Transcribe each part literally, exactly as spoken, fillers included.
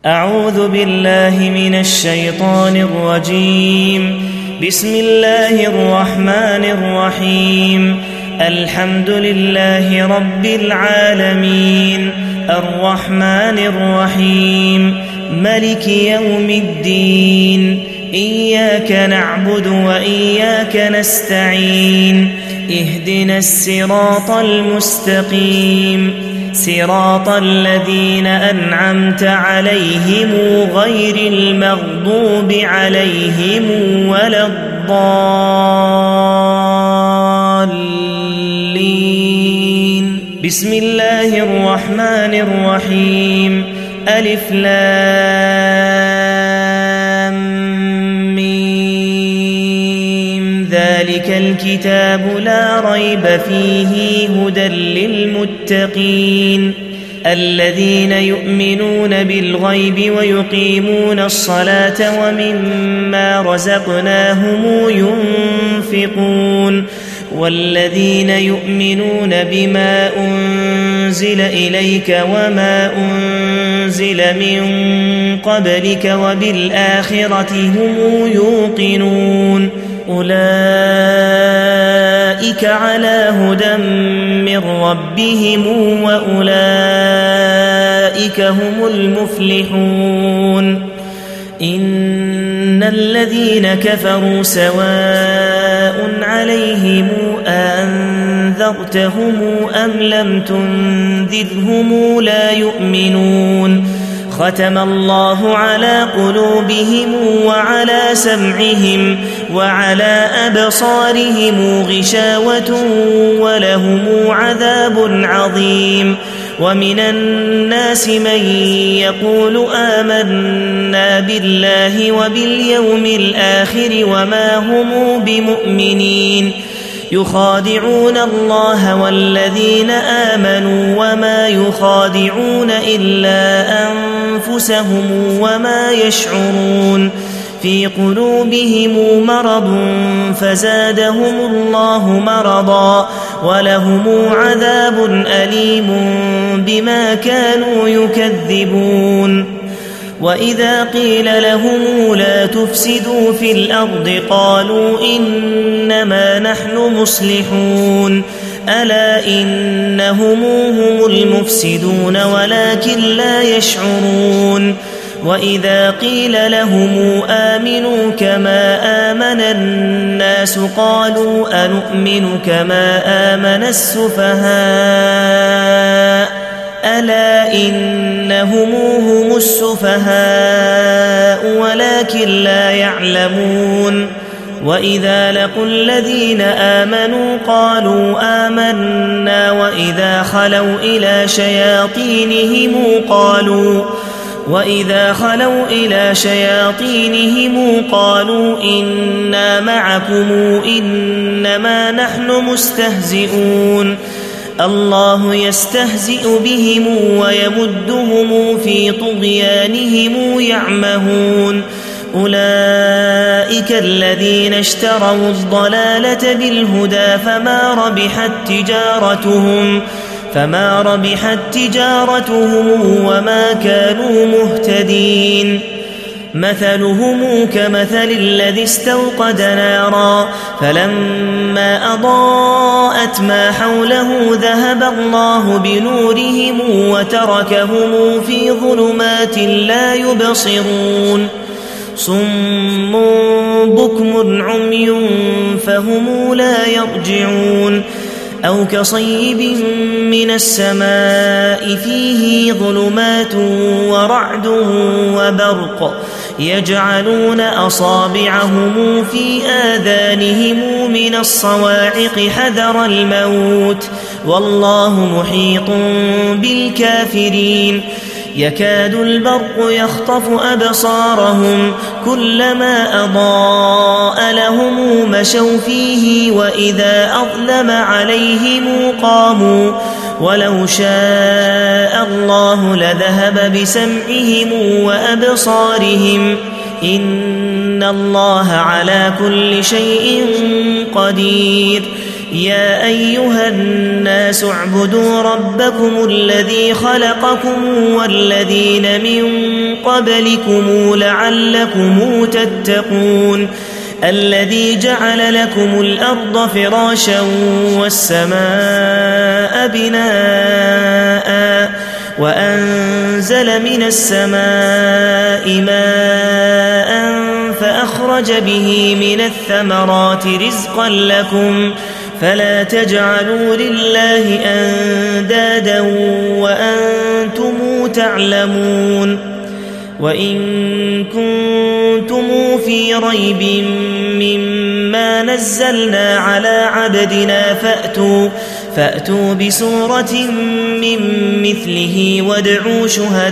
أعوذ بالله من الشيطان الرجيم. بسم الله الرحمن الرحيم. الحمد لله رب العالمين، الرحمن الرحيم، ملك يوم الدين. إياك نعبد وإياك نستعين. اهدنا الصراط المستقيم، صراط الذين أنعمت عليهم غير المغضوب عليهم ولا الضالين. بسم الله الرحمن الرحيم. ألف لام ميم. ذلك الكتاب لا ريب فيه هدى للمتقين الذين يؤمنون بالغيب ويقيمون الصلاة ومما رزقناهم ينفقون والذين يؤمنون بما أنزل إليك وما أنزل من قبلك وبالآخرة هم يوقنون أولئك على هدى من ربهم وأولئك هم المفلحون. إن الذين كفروا سواء عليهم أنذرتهم أم لم تنذرهم لا يؤمنون. ختم الله على قلوبهم وعلى سمعهم وعلى أبصارهم غشاوة ولهم عذاب عظيم. ومن الناس من يقول آمنا بالله وباليوم الآخر وما هم بمؤمنين يخادعون الله والذين آمنوا وما يخادعون إلا أنفسهم وما يشعرون. في قلوبهم مرض فزادهم الله مرضا ولهم عذاب أليم بما كانوا يكذبون. وإذا قيل لهم لا تفسدوا في الأرض قالوا إنما نحن مصلحون ألا إنهم هم المفسدون ولكن لا يشعرون. وإذا قيل لهم آمنوا كما آمن الناس قالوا أنؤمن كما آمن السفهاء ألا إنهم هم السفهاء ولكن لا يعلمون. وإذا لقوا الذين آمنوا قالوا آمنا وإذا خلوا إلى شياطينهم قالوا وإذا خلوا إلى شياطينهم قالوا إنا معكم إنما نحن مستهزئون. الله يستهزئ بهم ويمدهم في طغيانهم يعمهون. أولئك الذين اشتروا الضلالة بالهدى فما ربحت تجارتهم فما ربحت تجارتهم وما كانوا مهتدين. مثلهم كمثل الذي استوقد نارا فلما أضاءت ما حوله ذهب الله بنورهم وتركهم في ظلمات لا يبصرون. صم بكم عمي فهم لا يرجعون. أو كصيب من السماء فيه ظلمات ورعد وبرق يجعلون أصابعهم في آذانهم من الصواعق حذر الموت والله محيط بالكافرين. يكاد البرق يخطف أبصارهم كلما أضاء لهم مشوا فيه وإذا أظلم عليهم قاموا ولو شاء الله لذهب بسمعهم وأبصارهم إن الله على كل شيء قدير. يا أيها الناس اعبدوا ربكم الذي خلقكم والذين من قبلكم لعلكم تتقون الذي جعل لكم الأرض فراشا والسماء بناء وأنزل من السماء ماء فأخرج به من الثمرات رزقا لكم فلا تجعلوا لله أندادا وأنتم تعلمون وإن كنتم في ريب مما نزلنا على عبدنا فأتوا, فأتوا بسورة من مثله وادعوا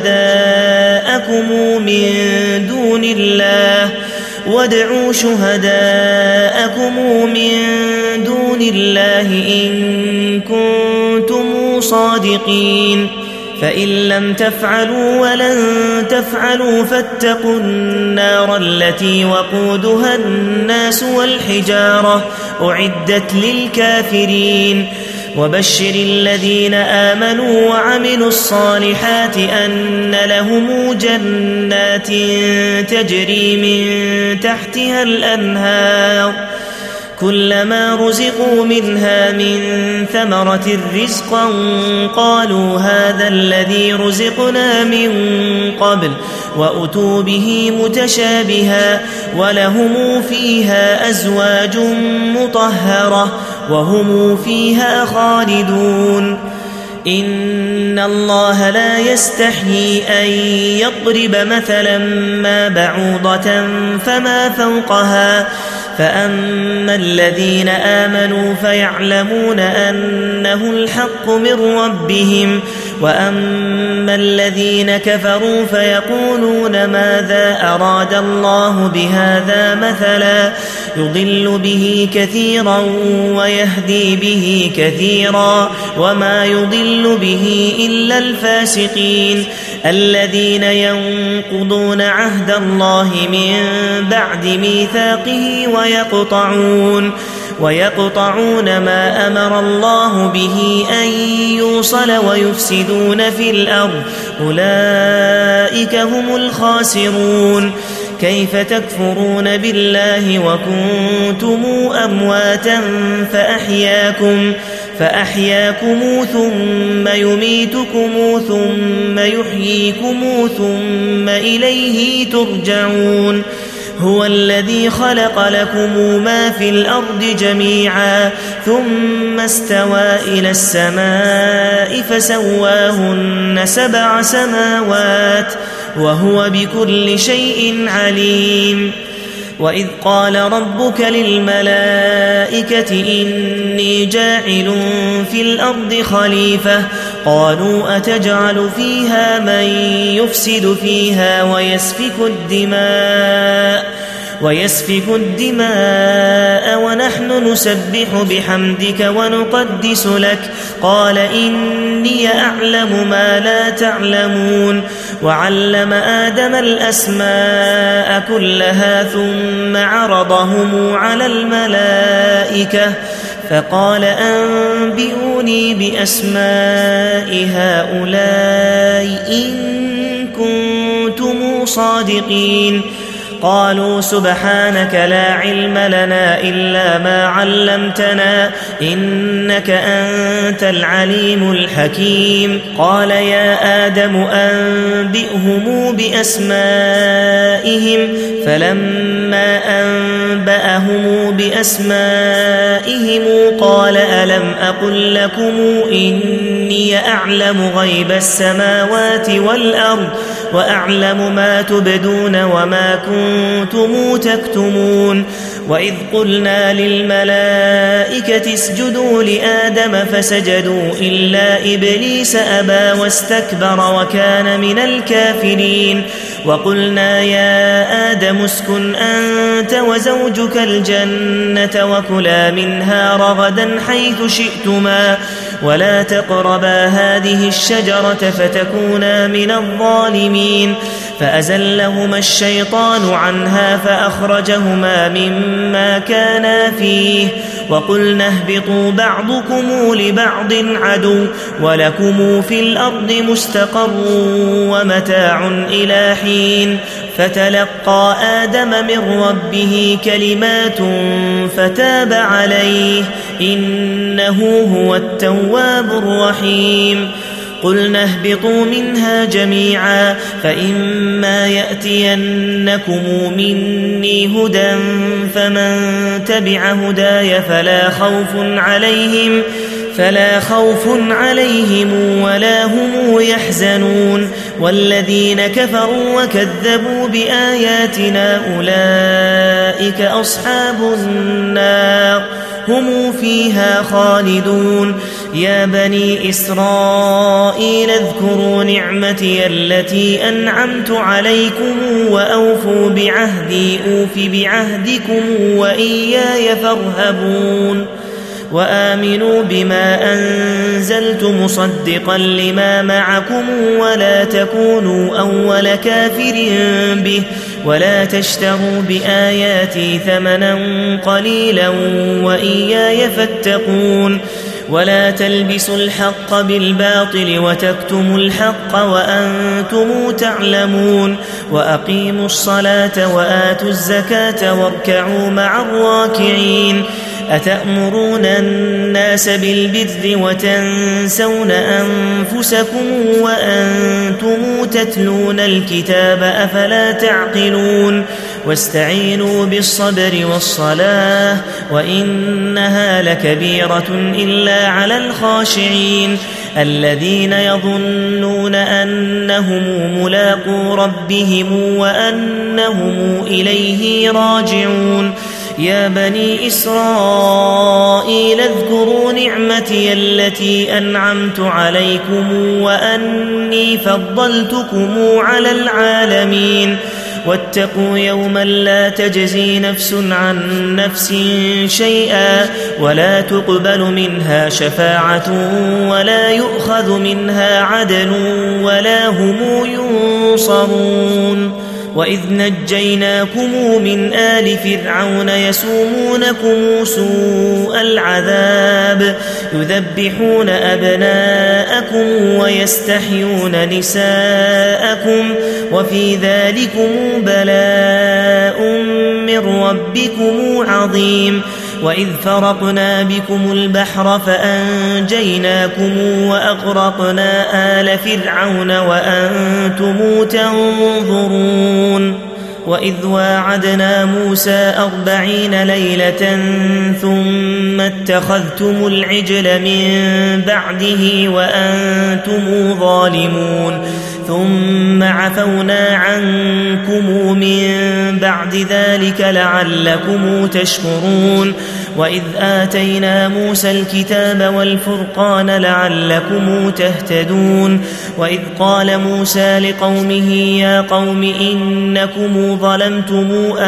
شهداءكم من دون الله وادعوا شهداءكم من دون الله إن كنتم صادقين فإن لم تفعلوا ولن تفعلوا فاتقوا النار التي وقودها الناس والحجارة أعدت للكافرين وبشر الذين آمنوا وعملوا الصالحات أن لهم جنات تجري من تحتها الأنهار كلما رزقوا منها من ثمرة رزقا قالوا هذا الذي رزقنا من قبل وأتوا به متشابها ولهم فيها أزواج مطهرة وهم فيها خالدون إن الله لا يستحيي أن يضرب مثلا ما بعوضة فما فوقها فأما الذين آمنوا فيعلمون أنه الحق من ربهم وأما الذين كفروا فيقولون ماذا أراد الله بهذا مثلا يضل به كثيرا ويهدي به كثيرا وما يضل به إلا الفاسقين الذين ينقضون عهد الله من بعد ميثاقه ويقطعون ويقطعون ما أمر الله به أن يوصل ويفسدون في الأرض أولئك هم الخاسرون كيف تكفرون بالله وكنتم أمواتا فأحياكم فأحياكم ثم يميتكم ثم يحييكم ثم إليه ترجعون هو الذي خلق لكم ما في الأرض جميعا ثم استوى إلى السماء فسواهن سبع سماوات وهو بكل شيء عليم وإذ قال ربك للملائكة إني جاعل في الأرض خليفة قالوا أتجعل فيها من يفسد فيها ويسفك الدماء ويسفك الدماء ونحن نسبح بحمدك ونقدس لك قال إني أعلم ما لا تعلمون وعلم آدم الأسماء كلها ثم عرضهم على الملائكة فقال أنبئوني بأسماء هؤلاء إن كنتم صادقين قالوا سبحانك لا علم لنا إلا ما علمتنا إنك أنت العليم الحكيم قال يا آدم أنبئهم بأسمائهم فلما أنبأهم بأسمائهم قال ألم أقل لكم إني أعلم غيب السماوات والأرض وأعلم ما تبدون وما كنتم تكتمون وإذ قلنا للملائكة اسجدوا لآدم فسجدوا إلا إبليس أبى واستكبر وكان من الكافرين وقلنا يا آدم اسكن أنت وزوجك الجنة وكلا منها رغدا حيث شئتما ولا تقربا هذه الشجرة فتكونا من الظالمين فأزلهما الشيطان عنها فأخرجهما مما كانا فيه وقلنا اهبطوا بعضكم لبعض عدو ولكم في الأرض مستقر ومتاع إلى حين فتلقى آدم من ربه كلمات فتاب عليه إنه هو التواب الرحيم قلنا اهبطوا منها جميعا فإما يأتينكم مني هدى فمن تبع هداي فلا خوف عليهم فلا خوف عليهم ولا هم يحزنون والذين كفروا وكذبوا بآياتنا أولئك أصحاب النار هم فيها خالدون يا بني إسرائيل اذكروا نعمتي التي أنعمت عليكم وأوفوا بعهدي أوف بعهدكم وإياي فارهبون وآمنوا بما أنزلت مصدقا لما معكم ولا تكونوا أول كافر به ولا تشتروا بآياتي ثمنا قليلا وإياي فاتقون ولا تلبسوا الحق بالباطل وتكتموا الحق وأنتم تعلمون وأقيموا الصلاة وآتوا الزكاة واركعوا مع الراكعين أتأمرون الناس بالبر وتنسون أنفسكم وأنتم تتلون الكتاب أفلا تعقلون واستعينوا بالصبر والصلاة وإنها لكبيرة إلا على الخاشعين الذين يظنون أنهم ملاقو ربهم وأنهم إليه راجعون يا بني إسرائيل اذكروا نعمتي التي أنعمت عليكم وأني فضلتكم على العالمين واتقوا يوما لا تجزي نفس عن نفس شيئا ولا تقبل منها شفاعة ولا يؤخذ منها عدل ولا هم ينصرون وإذ نجيناكم من آل فرعون يسومونكم سوء العذاب يذبحون أبناءكم ويستحيون نساءكم وفي ذلكم بلاء من ربكم عظيم وإذ فرقنا بكم البحر فأنجيناكم وأغرقنا آل فرعون وأنتم تنظرون وإذ واعدنا موسى أربعين ليلة ثم اتخذتم العجل من بعده وأنتم ظالمون ثم عفونا عنكم من بعد ذلك لعلكم تشكرون وإذ آتينا موسى الكتاب والفرقان لعلكم تهتدون وإذ قال موسى لقومه يا قوم إنكم ظلمتم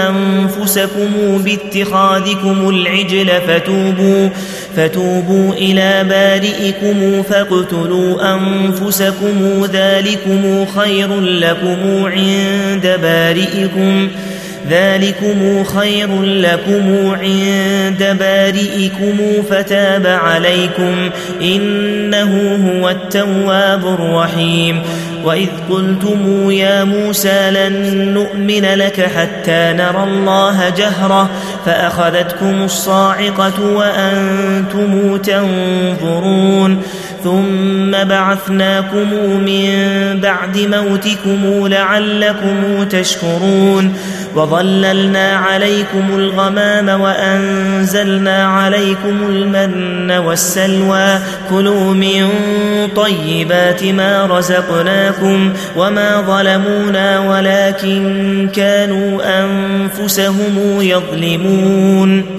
أنفسكم باتخاذكم العجل فتوبوا, فتوبوا إلى بارئكم فاقتلوا أنفسكم ذلكم خير لكم عند بارئكم ذلكم خير لكم عند بارئكم فتاب عليكم إنه هو التواب الرحيم وإذ قلتم يا موسى لن نؤمن لك حتى نرى الله جهرة فأخذتكم الصاعقة وأنتم تنظرون ثم بعثناكم من بعد موتكم لعلكم تشكرون وظللنا عليكم الغمام وأنزلنا عليكم المن والسلوى كلوا من طيبات ما رزقناكم وما ظلمونا ولكن كانوا أنفسهم يظلمون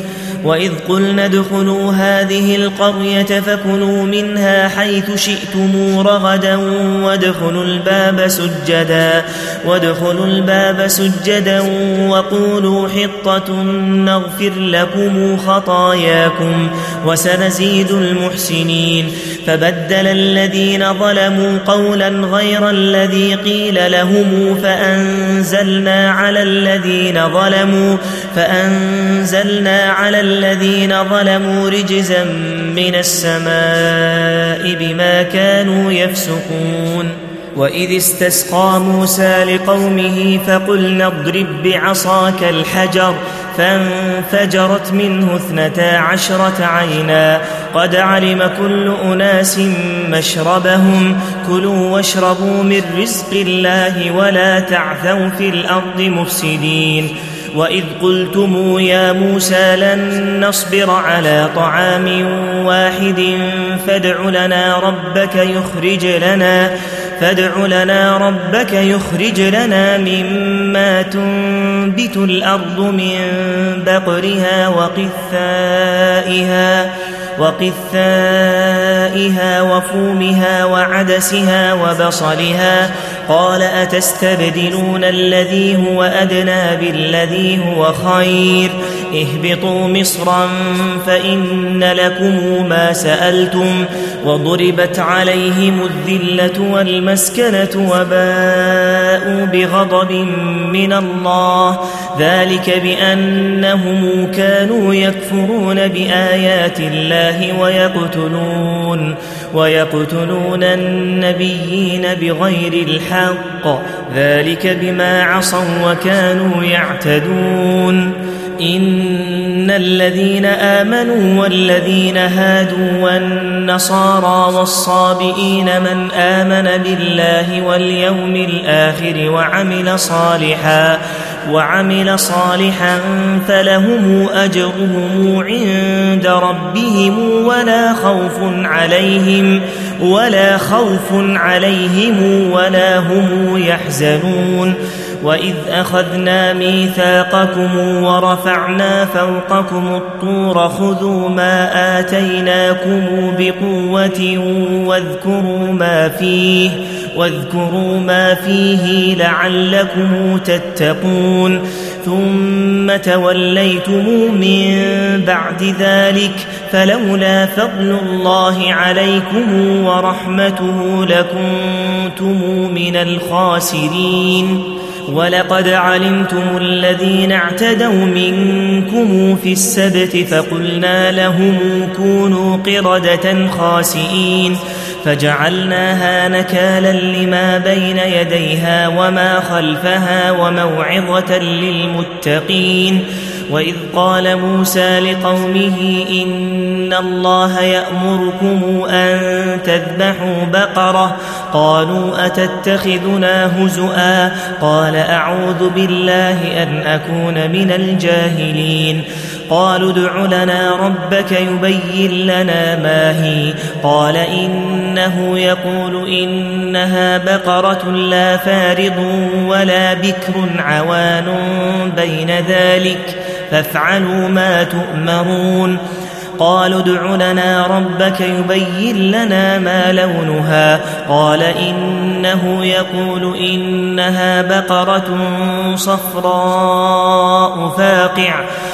وإذ قلنا ادخلوا هذه القرية فكلوا منها حيث شئتم رغدا وادخلوا الباب سجدا وادخلوا الباب سجدا وقولوا حطة نغفر لكم خطاياكم وسنزيد المحسنين فبدل الذين ظلموا قولا غير الذي قيل لهم فأنزلنا على الذين ظلموا فأنزلنا على الذين ظلموا رجزا من السماء بما كانوا يفسقون وإذ استسقى موسى لقومه فقلنا اضرب بعصاك الحجر فانفجرت منه اثنتا عشرة عينا قد علم كل أناس مشربهم كلوا واشربوا من رزق الله ولا تعثوا في الأرض مفسدين وإذ قلتم يا موسى لن نصبر على طعام واحد فادع لنا ربك يخرج لنا فادع لنا ربك يخرج لنا مما تنبت الأرض من بقرها وقثائها وقثائها وفومها وعدسها وبصلها قال أتستبدلون الذي هو أدنى بالذي هو خير اهبطوا مصرا فإن لكم ما سألتم وضربت عليهم الذلة والمسكنة وباءوا بغضب من الله ذلك بأنهم كانوا يكفرون بآيات الله ويقتلون ويقتلون النبيين بغير الحق ذلك بما عصوا وكانوا يعتدون إن الذين آمنوا والذين هادوا والنصارى والصابئين من آمن بالله واليوم الآخر وعمل صالحا وعمل صالحا فلهم أجرهم عند ربهم ولا خوف عليهم ولا خوف عليهم ولا هم يحزنون وإذ أخذنا ميثاقكم ورفعنا فوقكم الطور خذوا ما آتيناكم بقوة واذكروا ما فيه واذكروا ما فيه لعلكم تتقون ثم توليتم من بعد ذلك فلولا فضل الله عليكم ورحمته لكنتم من الخاسرين ولقد علمتم الذين اعتدوا منكم في السبت فقلنا لهم كونوا قردة خاسئين فجعلناها نكالا لما بين يديها وما خلفها وموعظة للمتقين وإذ قال موسى لقومه إن الله يأمركم أن تذبحوا بقرة قالوا أتتخذنا هزؤا قال أعوذ بالله أن أكون من الجاهلين قالوا ادع لنا ربك يبين لنا ما هي قال إنه يقول إنها بقرة لا فارض ولا بكر عوان بين ذلك فافعلوا ما تؤمرون قالوا ادع لنا ربك يبين لنا ما لونها قال إنه يقول إنها بقرة صفراء فاقع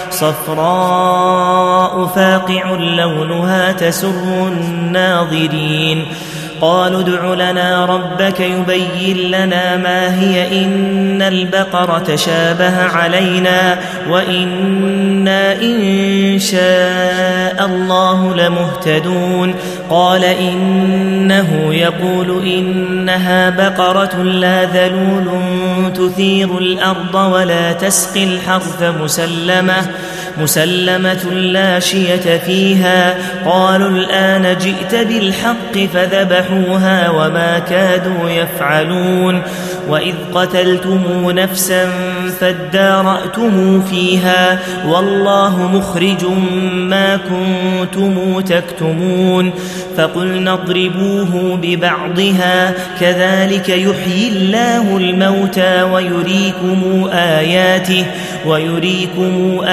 صفراء فاقع لونها تسر الناظرين قالوا ادع لنا ربك يبين لنا ما هي إن البقرة شابه علينا وإنا إن شاء الله لمهتدون قال إنه يقول إنها بقرة لا ذلول تثير الأرض ولا تسقي الحرث مسلمة مسلمة لا شية فيها قالوا الآن جئت بالحق فذبحوها وما كادوا يفعلون وإذ قتلتم نفسا فادارأتم فيها والله مخرج ما كنتم تكتمون فقلنا اضربوه ببعضها كذلك يحيي الله الموتى ويريكم آياته ويريكم آياته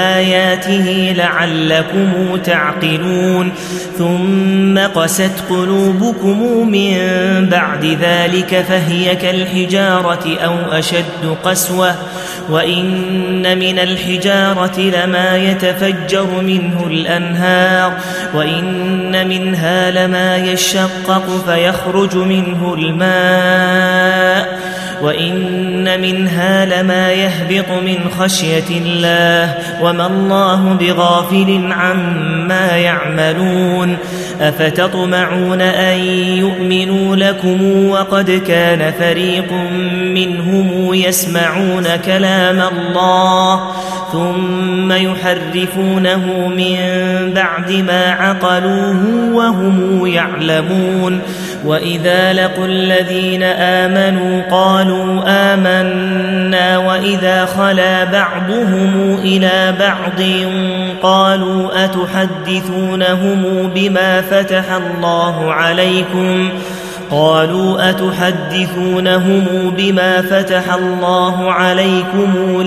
آياته لعلكم تعقلون ثم قست قلوبكم من بعد ذلك فهي كالحجارة أو أشد قسوة وإن من الحجارة لما يتفجر منه الأنهار وإن منها لما يشقق فيخرج منه الماء وإن منها لما يهبط من خشية الله وما الله بغافل عما يعملون أفتطمعون أن يؤمنوا لكم وقد كان فريق منهم يسمعون كلام الله ثم يحرفونه من بعد ما عقلوه وهم يعلمون وإذا لقوا الذين آمنوا قالوا آمنا وإذا خلا بعضهم إلى بعض قالوا أتحدثونهم بما فتح الله عليكم قالوا أتحدثونهم بما فتح الله عليكم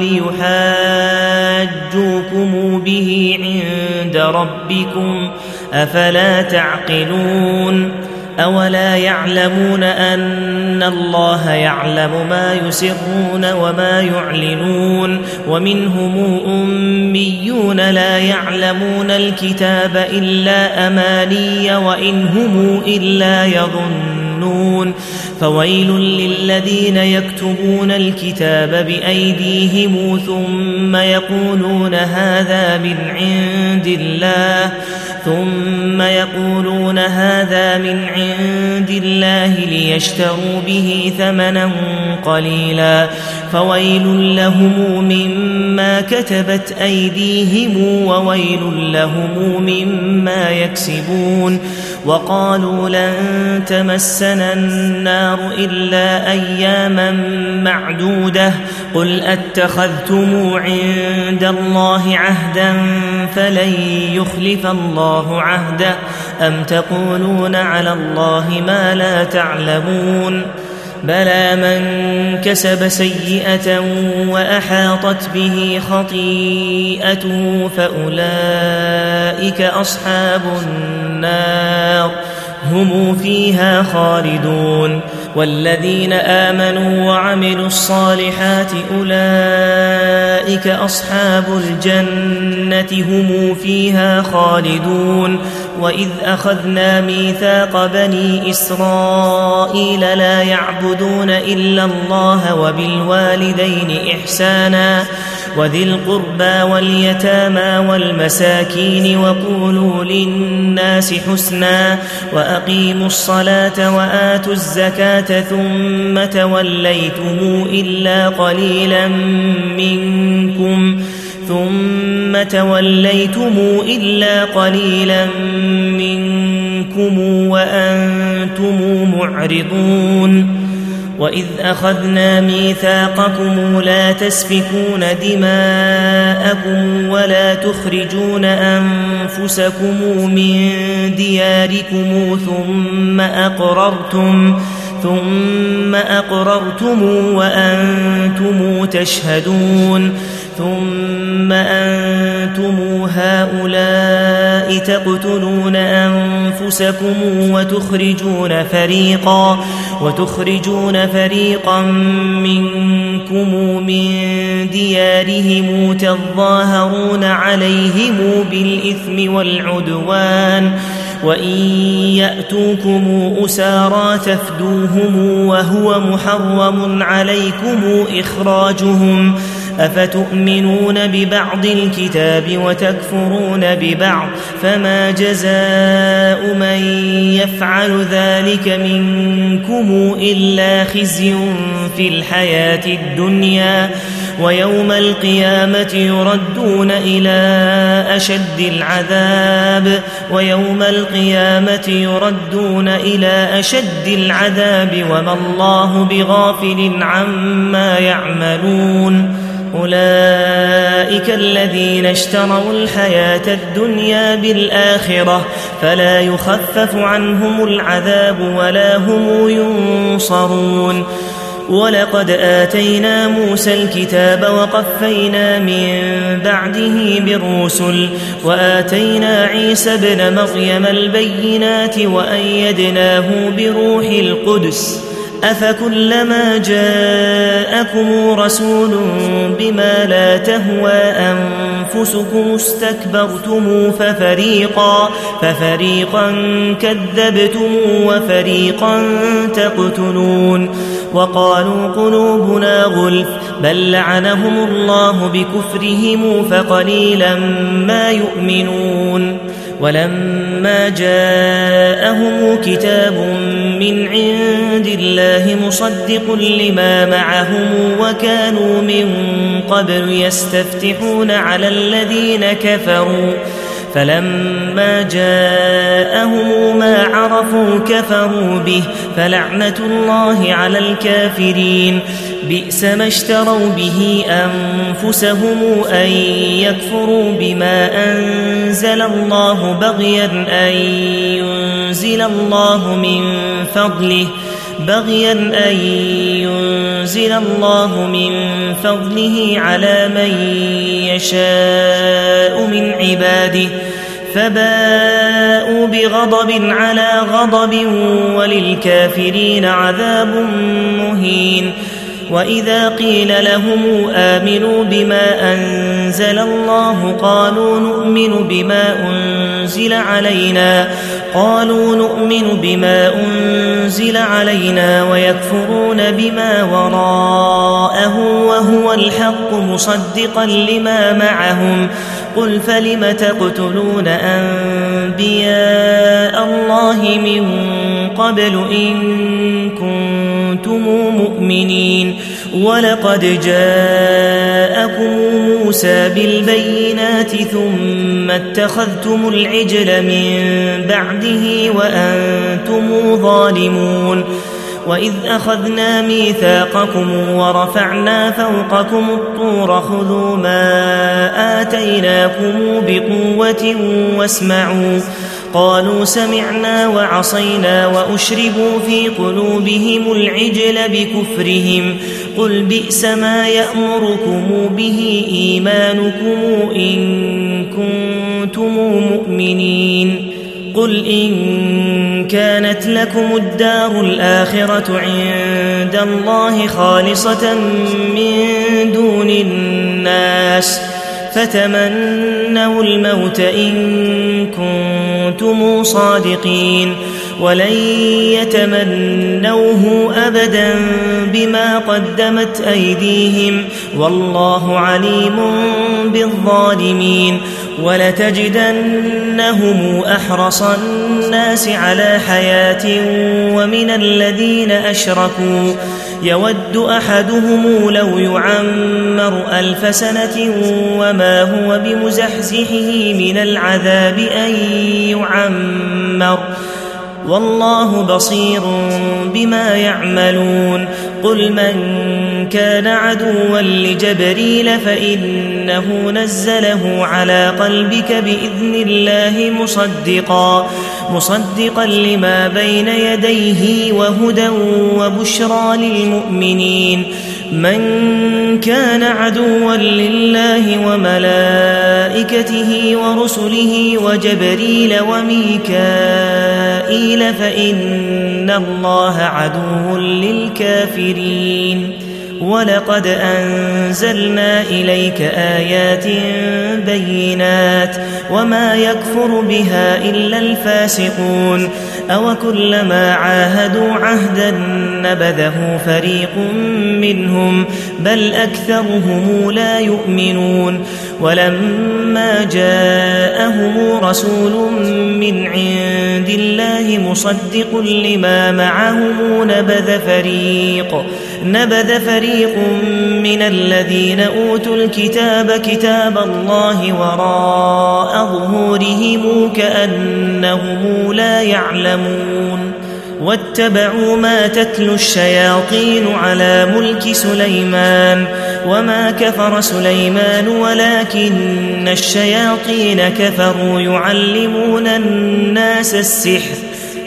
ليحاجوكم به عند ربكم أفلا تعقلون أولا يعلمون أن الله يعلم ما يسرون وما يعلنون ومنهم أميون لا يعلمون الكتاب إلا أماني وإن هم إلا يظنون فويل للذين يكتبون الكتاب بأيديهم ثم يقولون هذا من عند الله ثم يقولون هذا من عند الله ليشتروا به ثمنا قليلا فويل لهم مما كتبت أيديهم وويل لهم مما يكسبون وقالوا لن تمسنا النار إلا أياما معدودة قل أتخذتم عند الله عهدا فلن يخلف الله عهده أم تقولون على الله ما لا تعلمون بلى من كسب سيئة وأحاطت به خطيئته فأولئك أصحاب النار هم فيها خالدون والذين آمنوا وعملوا الصالحات أولئك أصحاب الجنة هم فيها خالدون وإذ أخذنا ميثاق بني إسرائيل لا يعبدون إلا الله وبالوالدين إحسانا وذي القربى واليتامى والمساكين وقولوا للناس حسنا وأقيموا الصلاة وآتوا الزكاة ثم توليتم إلا قليلا منكم ثم توليتم إلا قليلا منكم وأنتم معرضون وإذ أخذنا ميثاقكم لا تسفكون دماءكم ولا تخرجون أنفسكم من دياركم ثم أقررتم ثم أقررتم وأنتم تشهدون ثم أنتم هؤلاء تقتلون أنفسكم وتخرجون فريقا وتخرجون فريقا منكم من ديارهم تظاهرون عليهم بالإثم والعدوان وإن يأتوكم أسارى تفدوهم وهو محرم عليكم إخراجهم أفتؤمنون ببعض الكتاب وتكفرون ببعض فما جزاء من يفعل ذلك منكم إلا خزي في الحياة الدنيا ويوم القيامة يردون إلى أشد العذاب ويوم القيامة يردون إلى أشد العذاب وما الله بغافل عما يعملون أولئك الذين اشتروا الحياة الدنيا بالآخرة فلا يخفف عنهم العذاب ولا هم ينصرون ولقد آتينا موسى الكتاب وقفينا من بعده بالرسل وآتينا عيسى ابن مريم البينات وأيدناه بروح القدس أفكلما جاءكم رسول بما لا تهوى أنفسكم استكبرتم ففريقا, ففريقا كذبتم وفريقا تقتلون وقالوا قلوبنا غلف بل لعنهم الله بكفرهم فقليلا ما يؤمنون ولما جاءهم كتاب من عند الله مصدق لما معهم وكانوا من قبل يستفتحون على الذين كفروا فلما جاءهم ما عرفوا كفروا به فلعنة الله على الكافرين بئس ما اشتروا به أنفسهم أن يكفروا بما أنزل الله بغيا أن ينزل الله من فضله بغيا أن ينزل الله من فضله على من يشاء من عباده فباءوا بغضب على غضب وللكافرين عذاب مهين وإذا قيل لهم آمنوا بما أنزل الله قالوا نؤمن بما أنزل علينا قالوا نؤمن بما أنزل علينا ويكفرون بما وراءه وهو الحق مصدقا لما معهم قل فلم تقتلون أنبياء الله من قبل إن كنتم مؤمنين ولقد جاءكم موسى بالبينات ثم اتخذتم العجل من بعده وأنتم ظالمون وإذ أخذنا ميثاقكم ورفعنا فوقكم الطور خذوا ما آتيناكم بقوة واسمعوا قالوا سمعنا وعصينا وأشربوا في قلوبهم العجل بكفرهم قل بئس ما يأمركم به إيمانكم إن كنتم مؤمنين قل إن كانت لكم الدار الآخرة عند الله خالصة من دون الناس فتمنوا الموت إن كنتم صادقين ولن يتمنوه أبدا بما قدمت أيديهم والله عليم بالظالمين ولتجدنهم أحرص الناس على حياة ومن الذين أشركوا يود أحدهم لو يعمر ألف سنة وما هو بمزحزحه من العذاب أن يعمر والله بصير بما يعملون قل من كان عدوا لجبريل فإنه نزله على قلبك بإذن الله مصدقا مصدقا لما بين يديه وهدى وبشرى للمؤمنين من كان عدوا لله وملائكته ورسله وجبريل وميكائيل فإن الله عدو للكافرين ولقد أنزلنا إليك آيات بينات وما يكفر بها إلا الفاسقون أو كلما عاهدوا عهدا نبذه فريق منهم بل أكثرهم لا يؤمنون ولما جاءهم رسول من عند الله مصدق لما معهم نبذ فريق نبذ فريق من الذين أوتوا الكتاب كتاب الله وراء ظهورهم كأنهم لا يعلمون واتبعوا ما تتلو الشياطين على ملك سليمان وما كفر سليمان ولكن الشياطين كفروا يعلمون الناس السحر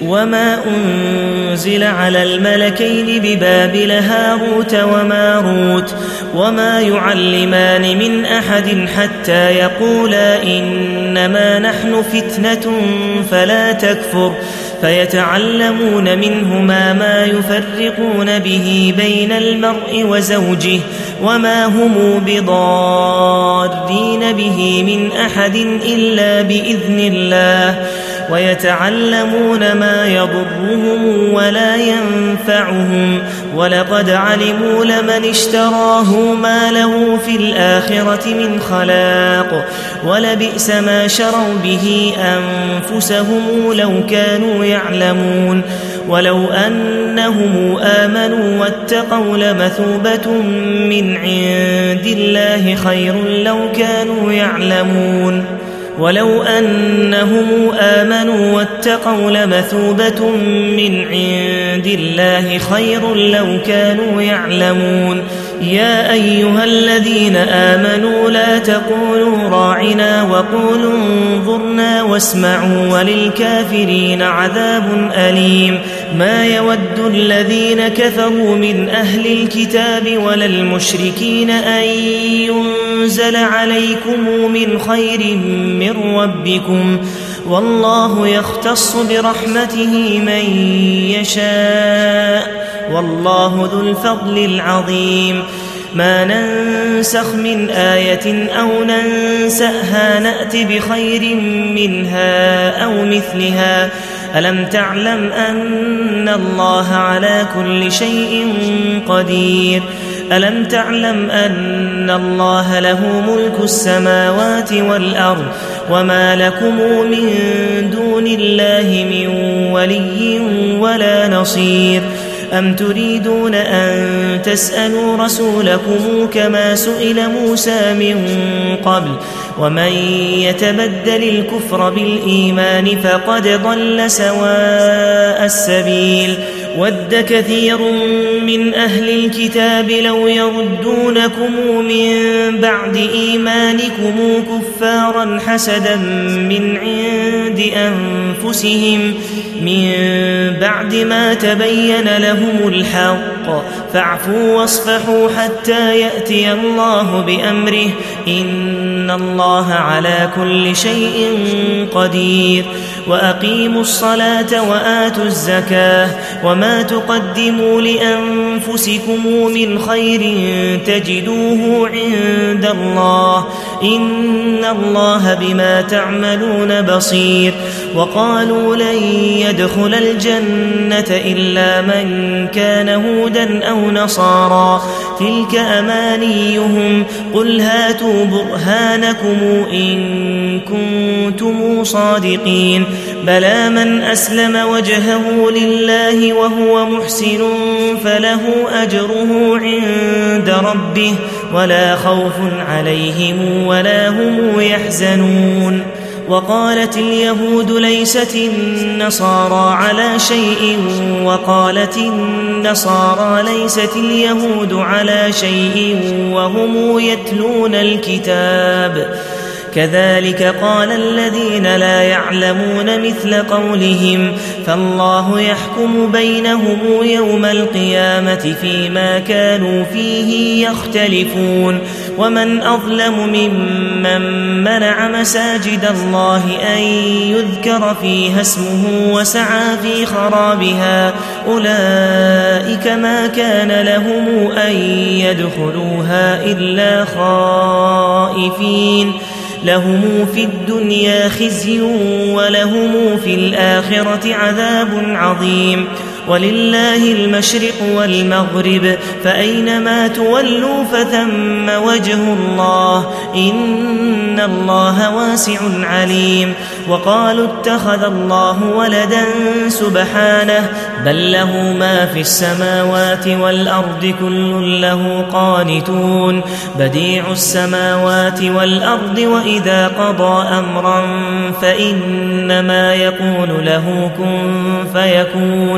وما أنزل على الملكين ببابل هاروت وماروت وما يعلمان من أحد حتى يقولا إنما نحن فتنة فلا تكفر فيتعلمون منهما ما يفرقون به بين المرء وزوجه وما هم بضارين به من أحد إلا بإذن الله ويتعلمون ما يضرهم ولا ينفعهم ولقد علموا لمن اشتراه ما له في الآخرة من خلاق ولبئس ما شروا به أنفسهم لو كانوا يعلمون ولو أنهم آمنوا واتقوا لمثوبة من عند الله خير لو كانوا يعلمون ولو أنهم آمنوا واتقوا لمثوبة من عند الله خير لو كانوا يعلمون يا أيها الذين آمنوا لا تقولوا راعنا وقولوا انظرنا واسمعوا وللكافرين عذاب أليم ما يود الذين كفروا من أهل الكتاب ولا المشركين أن ينزل عليكم من خير من ربكم والله يختص برحمته من يشاء والله ذو الفضل العظيم ما ننسخ من آية أو ننسأها نأت بخير منها أو مثلها ألم تعلم أن الله على كل شيء قدير ألم تعلم أن الله له ملك السماوات والأرض وما لكم من دون الله من ولي ولا نصير أم تريدون أن تسألوا رسولكم كما سئل موسى من قبل ومن يتبدل الكفر بالإيمان فقد ضل سواء السبيل ود كثير من أهل الكتاب لو يردونكم من بعد إيمانكم كفارا حسدا من عند أنفسهم من بعد ما تبين لهم الحق فاعفوا واصفحوا حتى يأتي الله بأمره إن الله على كل شيء قدير وأقيموا الصلاة وآتوا الزكاة وما تقدموا لأنفسكم من خير تجدوه عند الله إن الله بما تعملون بصير وقالوا لن يدخل الجنة إلا من كان هودا أو نصارى تلك أمانيهم قل هاتوا برهانكم إن كنتم صادقين بلى من أسلم وجهه لله وهو محسن فله أجره عند ربه ولا خوف عليهم ولا هم يحزنون وقالت اليهود ليست النصارى على شيء وقالت النصارى ليست اليهود على شيء وهم يتلون الكتاب كذلك قال الذين لا يعلمون مثل قولهم فالله يحكم بينهم يوم القيامة فيما كانوا فيه يختلفون ومن أظلم ممن منع مساجد الله أن يذكر فيها اسمه وسعى في خرابها أولئك ما كان لهم أن يدخلوها إلا خائفين لهم في الدنيا خزي ولهم في الآخرة عذاب عظيم ولله المشرق والمغرب فأينما تولوا فثم وجه الله إن الله واسع عليم وقالوا اتخذ الله ولدا سبحانه بل له ما في السماوات والأرض كل له قانتون بديع السماوات والأرض وإذا قضى أمرا فإنما يقول له كن فيكون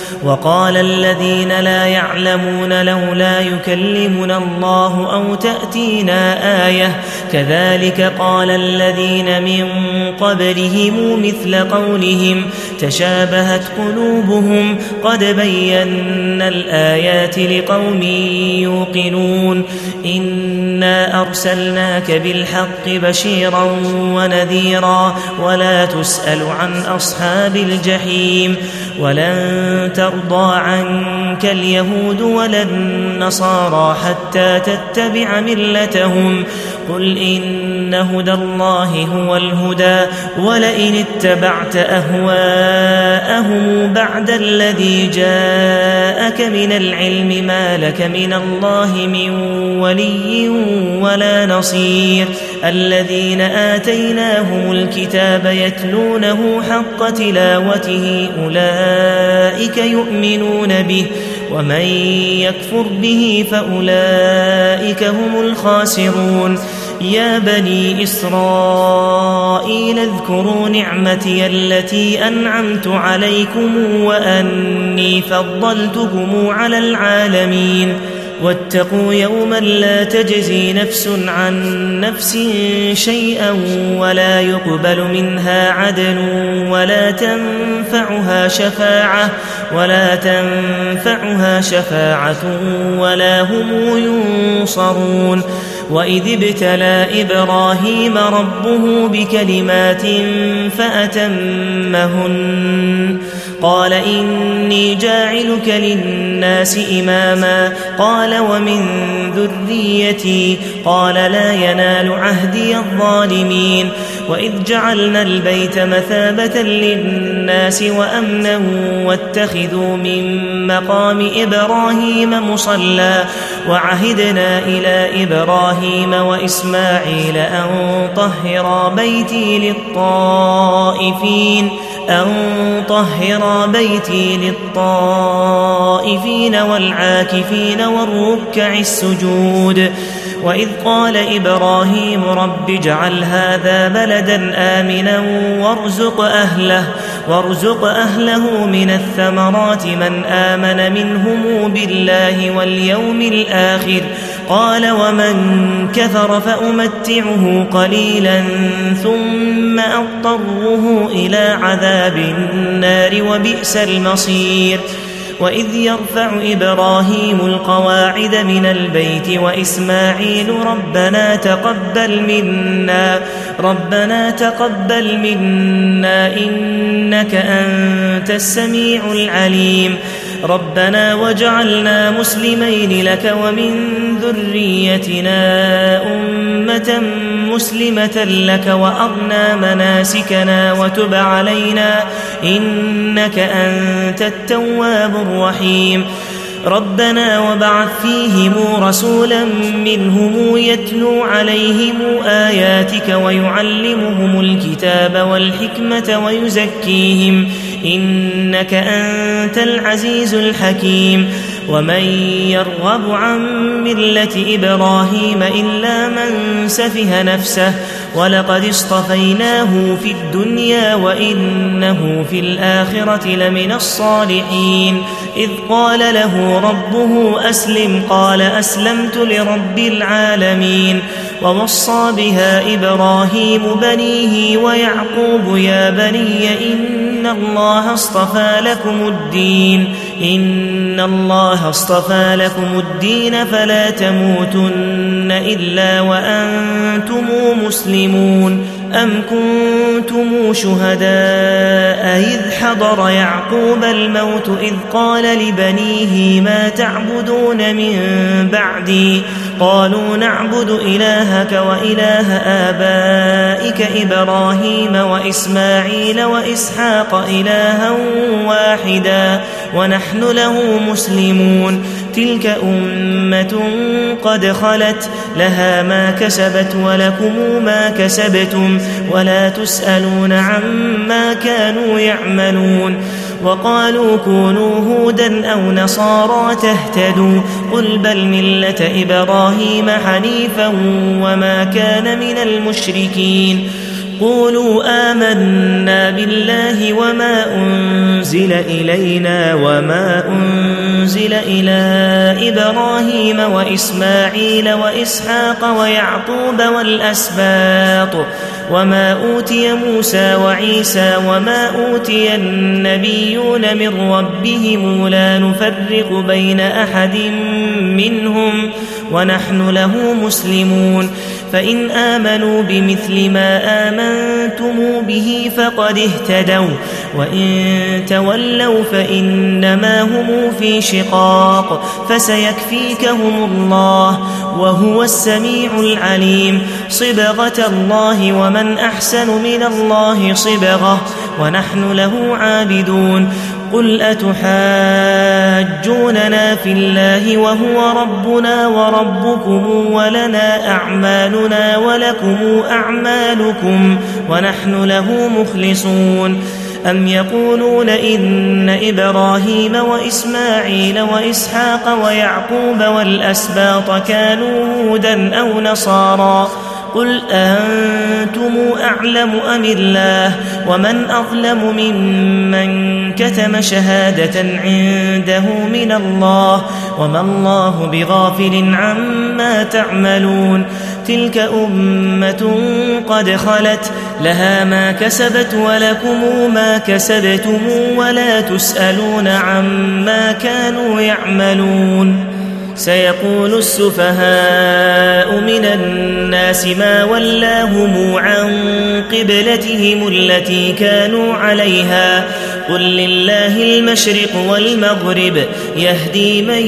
وقال الذين لا يعلمون لولا يكلمنا الله أو تأتينا آية كذلك قال الذين من قبلهم مثل قولهم تشابهت قلوبهم قد بينا الآيات لقوم يوقنون إنا أرسلناك بالحق بشيرا ونذيرا ولا تسأل عن أصحاب الجحيم ولن ترضى عنك اليهود ولا النصارى حتى تتبع ملتهم قل إن هدى الله هو الهدى ولئن اتبعت أهواءهم بعد الذي جاءك من العلم ما لك من الله من ولي ولا نصير الذين آتيناهم الكتاب يتلونه حق تلاوته أولئك يؤمنون به ومن يكفر به فأولئك هم الخاسرون يا بني إسرائيل اذكروا نعمتي التي أنعمت عليكم وأني فضلتكم على العالمين واتقوا يوما لا تجزي نفس عن نفس شيئا ولا يقبل منها عدل ولا تنفعها شفاعة ولا تنفعها شفاعة ولا هم ينصرون وإذ ابتلى إبراهيم ربه بكلمات فأتمهن قال إني جاعلك للناس إماما قال ومن ذريتي قال لا ينال عهدي الظالمين وإذ جعلنا البيت مثابة للناس وأمنا واتخذوا من مقام إبراهيم مصلى وعهدنا إلى إبراهيم وإسماعيل أن طهرا بيتي للطائفين أن طهرا بيتي للطائفين والعاكفين والركع السجود وإذ قال إبراهيم رب اجعل هذا بلدا آمنا وارزق أهله وارزق أهله من الثمرات من آمن منهم بالله واليوم الآخر قال ومن كفر فأمتعه قليلا ثم أضطره إلى عذاب النار وبئس المصير وإذ يرفع إبراهيم القواعد من البيت وإسماعيل ربنا تقبل منا ربنا تقبل منا إنك أنت السميع العليم ربنا واجعلنا مسلمين لك ومن ذريتنا أمة مسلمة لك وأرنا مناسكنا وتب علينا إنك أنت التواب الرحيم ربنا وبعث فيهم رسولا منهم يتلو عليهم آياتك ويعلمهم الكتاب والحكمة ويزكيهم إنك أنت العزيز الحكيم ومن يرغب عن ملة إبراهيم إلا من سفه نفسه ولقد اصطفيناه في الدنيا وإنه في الآخرة لمن الصالحين إذ قال له ربه أسلم قال أسلمت لرب العالمين ووصى بها إبراهيم بنيه ويعقوب يا بني إن الله اصطفى لكم الدين إن الله اصطفى لكم الدين فلا تموتن إلا وأنتم مسلمون أم كنتم شهداء إذ حضر يعقوب الموت إذ قال لبنيه ما تعبدون من بعدي قالوا نعبد إلهك وإله آبائك إبراهيم وإسماعيل وإسحاق إلها واحدا ونحن له مسلمون تلك أمة قد خلت لها ما كسبت ولكم ما كسبتم ولا تسألون عما كانوا يعملون وقالوا كونوا هودا أو نصارى تهتدوا قل بل ملة إبراهيم حنيفا وما كان من المشركين قولوا آمنا بالله وما أنزل إلينا وما أنزل إلى إبراهيم وإسماعيل وإسحاق ويعقوب والأسباط وما أوتي موسى وعيسى وما أوتي النبيون من ربهم لا نفرق بين أحد منهم ونحن له مسلمون فإن آمنوا بمثل ما آمنتم به فقد اهتدوا وإن تولوا فإنما هم في شقاق فسيكفيكهم الله وهو السميع العليم صبغة الله ومن أحسن من الله صبغة ونحن له عابدون قل أتحاجوننا في الله وهو ربنا وربكم ولنا أعمالنا ولكم أعمالكم ونحن له مخلصون أم يقولون إن إبراهيم وإسماعيل وإسحاق ويعقوب والأسباط كانوا هودا أو نصارى قل أنتم أعلم أم الله ومن أظلم ممن كتم شهادة عنده من الله وما الله بغافل عما تعملون تلك أمة قد خلت لها ما كسبت ولكم ما كسبتم ولا تسألون عما كانوا يعملون سيقول السفهاء من الناس ما ولاهم عن قبلتهم التي كانوا عليها قل لله المشرق والمغرب يهدي من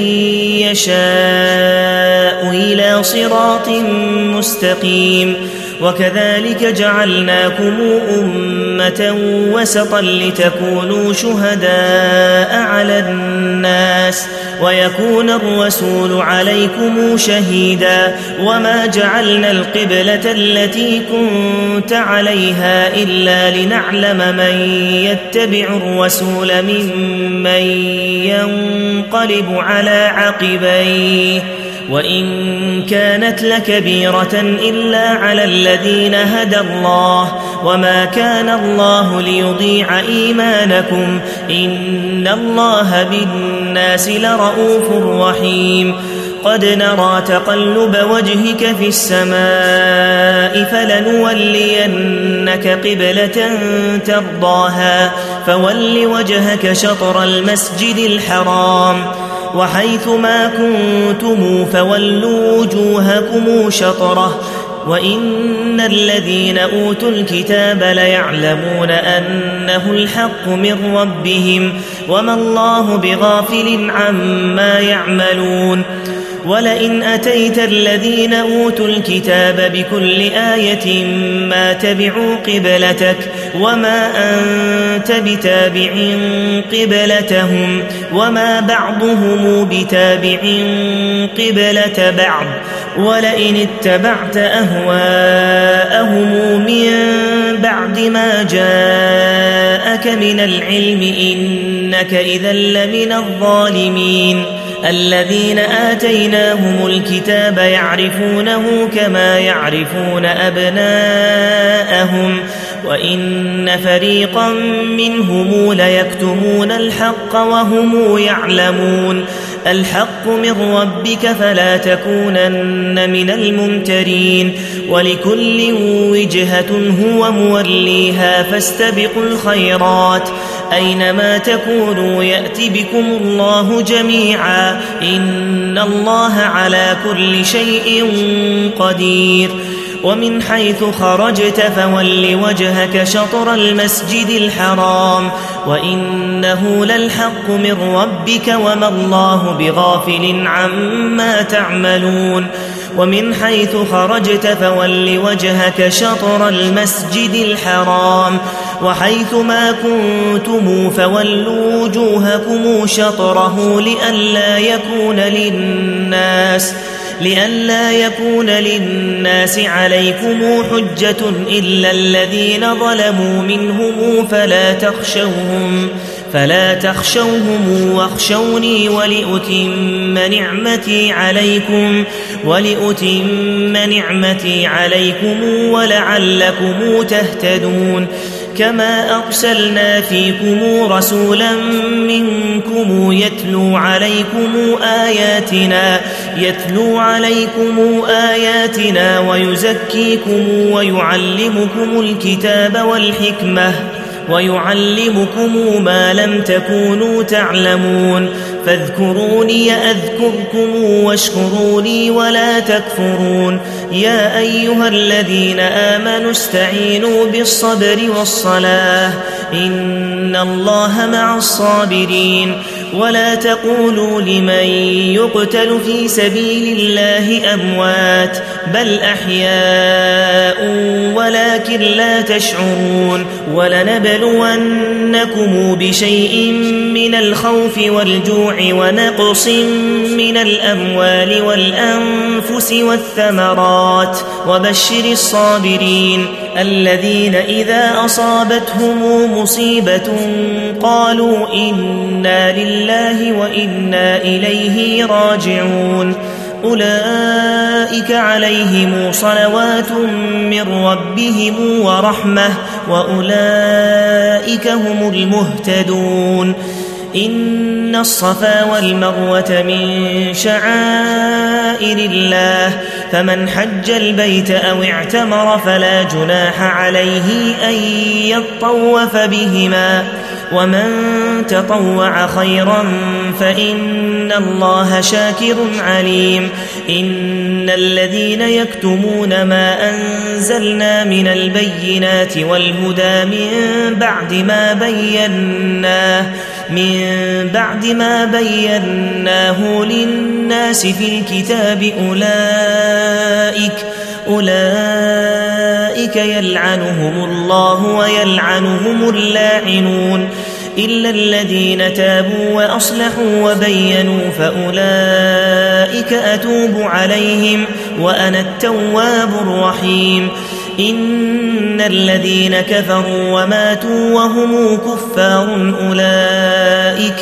يشاء إلى صراط مستقيم وكذلك جعلناكم أمة وسطا لتكونوا شهداء على الناس ويكون الرسول عليكم شهيدا وما جعلنا القبلة التي كنت عليها إلا لنعلم من يتبع الرسول ممن ينقلب على عقبيه وإن كانت لكبيرة إلا على الذين هدى الله وما كان الله ليضيع إيمانكم إن الله بالناس لرؤوف رحيم قد نرى تقلب وجهك في السماء فلنولينك قبلة ترضاها فول وجهك شطر المسجد الحرام وحيث ما كنتم فولوا وجوهكم شطره وإن الذين أوتوا الكتاب ليعلمون أنه الحق من ربهم وما الله بغافل عما يعملون ولئن أتيت الذين أوتوا الكتاب بكل آية ما تبعوا قبلتك وما أنت بتابع قبلتهم وما بعضهم بتابع قبلة بعض ولئن اتبعت أهواءهم من بعد ما جاءك من العلم إنك إذا لمن الظالمين الذين آتيناهم الكتاب يعرفونه كما يعرفون أبناءهم وإن فريقا منهم ليكتمون الحق وهم يعلمون الحق من ربك فلا تكونن من الممترين ولكل وجهة هو موليها فاستبقوا الخيرات أينما تكونوا يأت بكم الله جميعا إن الله على كل شيء قدير ومن حيث خرجت فول وجهك شطر المسجد الحرام وإنه للحق من ربك وما الله بغافل عما تعملون ومن حيث خرجت فول وجهك شطر المسجد الحرام وحيث ما كنتم فولوا وجوهكم شطره لئلا يكون للناس لئلا يكون للناس عليكم حجة إلا الذين ظلموا منهم فلا تخشوهم فلا تخشوهم واخشوني ولأتم نعمتي عليكم ولأتم نعمتي عليكم ولعلكم تهتدون كما أرسلنا فيكم رسولا منكم يتلو عليكم آياتنا يتلو عليكم آياتنا ويزكيكم ويعلمكم الكتاب والحكمة ويعلمكم ما لم تكونوا تعلمون فاذكروني أذكركم واشكروني ولا تكفرون يا أيها الذين آمنوا استعينوا بالصبر والصلاة إن الله مع الصابرين ولا تقولوا لمن يقتل في سبيل الله أموات بل أحياء ولكن لا تشعرون ولنبلونكم بشيء من الخوف والجوع ونقص من الأموال والأنفس والثمرات وبشر الصابرين الذين إذا أصابتهم مصيبة قالوا إنا لله وإنا إليه راجعون أولئك عليهم صلوات من ربهم ورحمة وأولئك هم المهتدون إن الصفا والمروة من شعائر الله فمن حج البيت أو اعتمر فلا جناح عليه أن يطوف بهما ومن تطوع خيرا فإن الله شاكر عليم إن الذين يكتمون ما أنزلنا من البينات والهدى من بعد ما بيناه من بعد ما بيناه للناس في الكتاب أولئك أولئك يلعنهم الله ويلعنهم اللاعنون إلا الذين تابوا وأصلحوا وبينوا فأولئك أتوب عليهم وأنا التواب الرحيم إن الذين كفروا وماتوا وهم كفار أولئك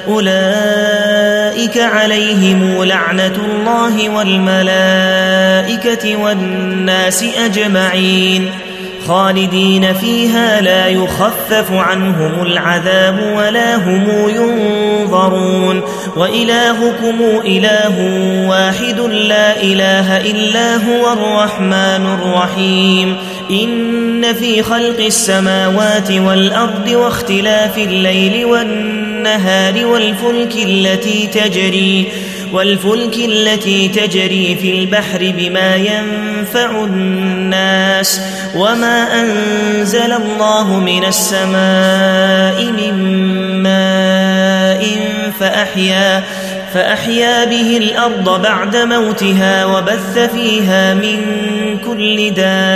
أولئك عليهم لعنة الله والملائكة والناس أجمعين خالدين فيها لا يخفف عنهم العذاب ولا هم ينظرون وإلهكم إله واحد لا إله إلا هو الرحمن الرحيم إن في خلق السماوات والأرض واختلاف الليل والنهار والفلك التي تجري والفلك التي تجري في البحر بما ينفع الناس وما أنزل الله من السماء من ماء فأحيا فأحيا به الأرض بعد موتها وبث فيها من كل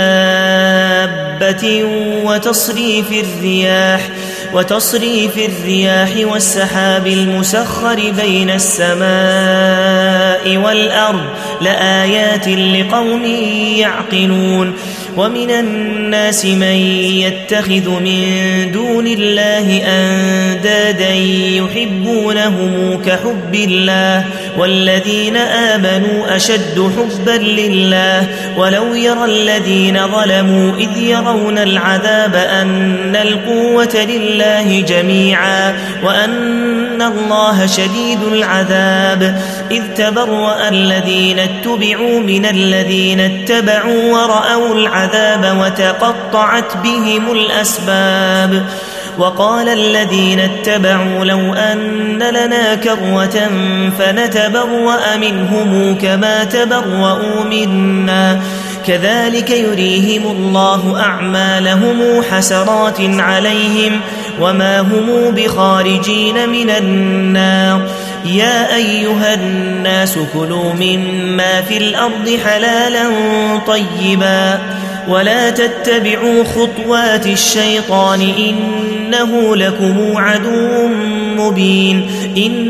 دابة وتصريف الرياح وتصريف الرياح والسحاب المسخر بين السماء والأرض لآيات لقوم يعقلون ومن الناس من يتخذ من دون الله أندادا يحبونهم كحب الله والذين آمنوا أشد حبا لله ولو يرى الذين ظلموا إذ يرون العذاب أن القوة لله جميعا وأن الله شديد العذاب إذ تبرأ الذين اتبعوا من الذين اتبعوا ورأوا العذاب وتقطعت بهم الأسباب وقال الذين اتبعوا لو أن لنا كرة فنتبرأ منهم كما تبرؤوا منا كذلك يريهم الله أعمالهم حسرات عليهم وما هم بخارجين من النار يا أيها الناس كلوا مما في الأرض حلالا طيبا ولا تتبعوا خطوات الشيطان إنه لكم عدو مبين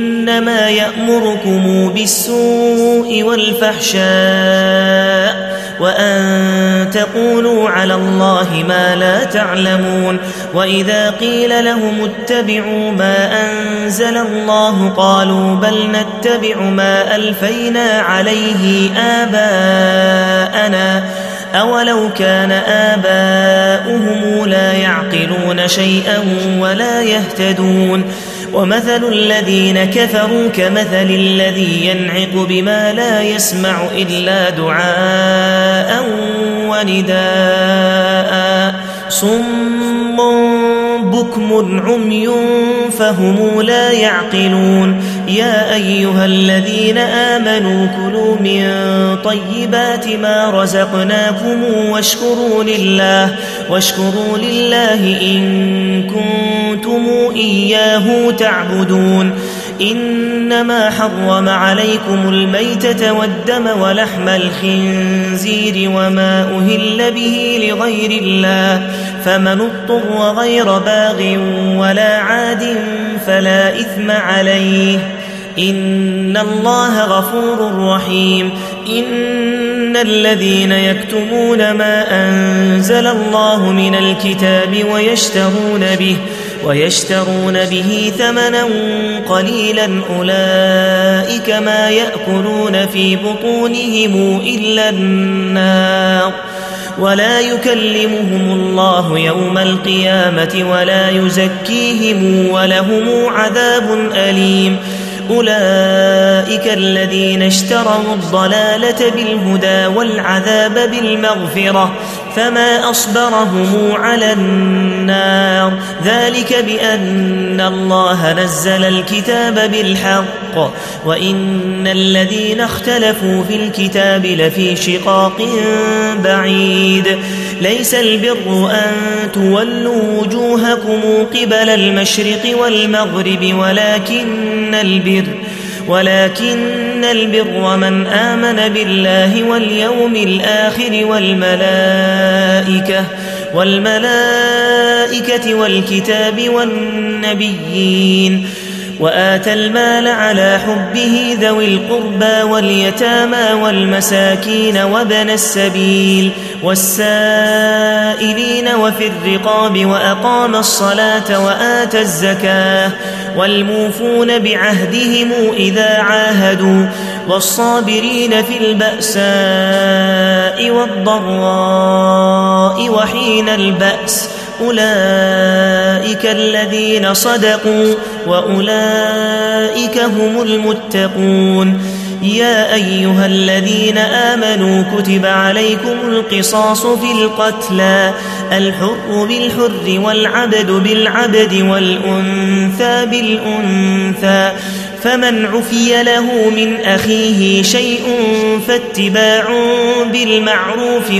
إنما يأمركم بالسوء والفحشاء وأن تقولوا على الله ما لا تعلمون وإذا قيل لهم اتبعوا ما أنزل الله قالوا بل نتبع ما ألفينا عليه آباءنا أولو كان آباؤهم لا يعقلون شيئا ولا يهتدون ومثل الذين كفروا كمثل الذي ينعق بما لا يسمع إلا دعاء ونداء صم بكم عمي فهم لا يعقلون يا أيها الذين آمنوا كلوا من طيبات ما رزقناكم واشكروا لله واشكروا لله إن كنتم إياه تعبدون إنما حرم عليكم الميتة والدم ولحم الخنزير وما أهل به لغير الله فمن اضطر غير باغ ولا عاد فلا إثم عليه إن الله غفور رحيم إن الذين يكتمون ما أنزل الله من الكتاب ويشترون به ويشترون به ثمنا قليلا أولئك ما يأكلون في بطونهم إلا النار ولا يكلمهم الله يوم القيامة ولا يزكيهم ولهم عذاب أليم أولئك الذين اشتروا الضلالة بالهدى والعذاب بالمغفرة فما أصبرهم على النار ذلك بأن الله نزل الكتاب بالحق وإن الذين اختلفوا في الكتاب لفي شقاق بعيد ليس البر أن تولوا وجوهكم قبل المشرق والمغرب ولكن البر ولكن البر من آمن بالله واليوم الآخر والملائكة والملائكة والكتاب والنبيين وآتى المال على حبه ذوي القربى واليتامى والمساكين وابن السبيل والسائلين وفي الرقاب وأقام الصلاة وآتى الزكاة والموفون بعهدهم إذا عاهدوا والصابرين في البأساء والضراء وحين البأس أولئك الذين صدقوا وأولئك هم المتقون يا أيها الذين آمنوا كتب عليكم القصاص في القتلى الحر بالحر والعبد بالعبد والأنثى بالأنثى فمن عفي له من أخيه شيء فاتباع بالمعروف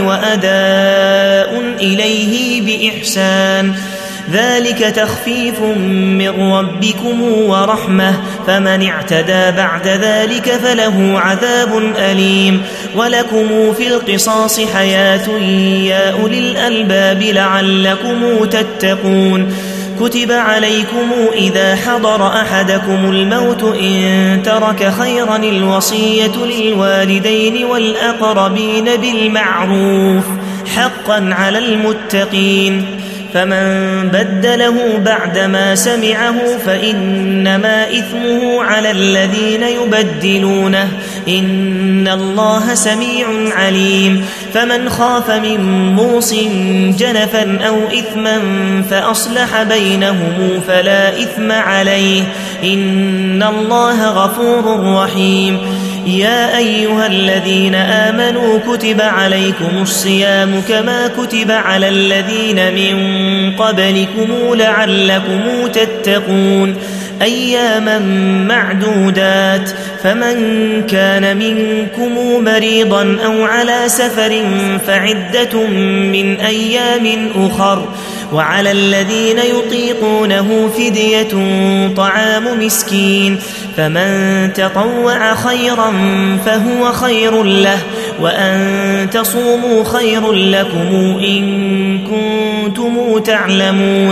وأداء إليه بإحسان ذلك تخفيف من ربكم ورحمة فمن اعتدى بعد ذلك فله عذاب أليم ولكم في القصاص حياة يا أولي الألباب لعلكم تتقون كتب عليكم إذا حضر أحدكم الموت إن ترك خيرا الوصية للوالدين والأقربين بالمعروف حقا على المتقين فمن بدله بعدما سمعه فإنما إثمه على الذين يبدلونه إن الله سميع عليم فمن خاف من موص جنفا أو إثما فأصلح بينهم فلا إثم عليه إن الله غفور رحيم يا أيها الذين آمنوا كتب عليكم الصيام كما كتب على الذين من قبلكم لعلكم تتقون أياما معدودات فمن كان منكم مريضا أو على سفر فعدة من أيام أخر وعلى الذين يطيقونه فدية طعام مسكين فمن تطوع خيرا فهو خير له وأن تصوموا خير لكم إن كنتم تعلمون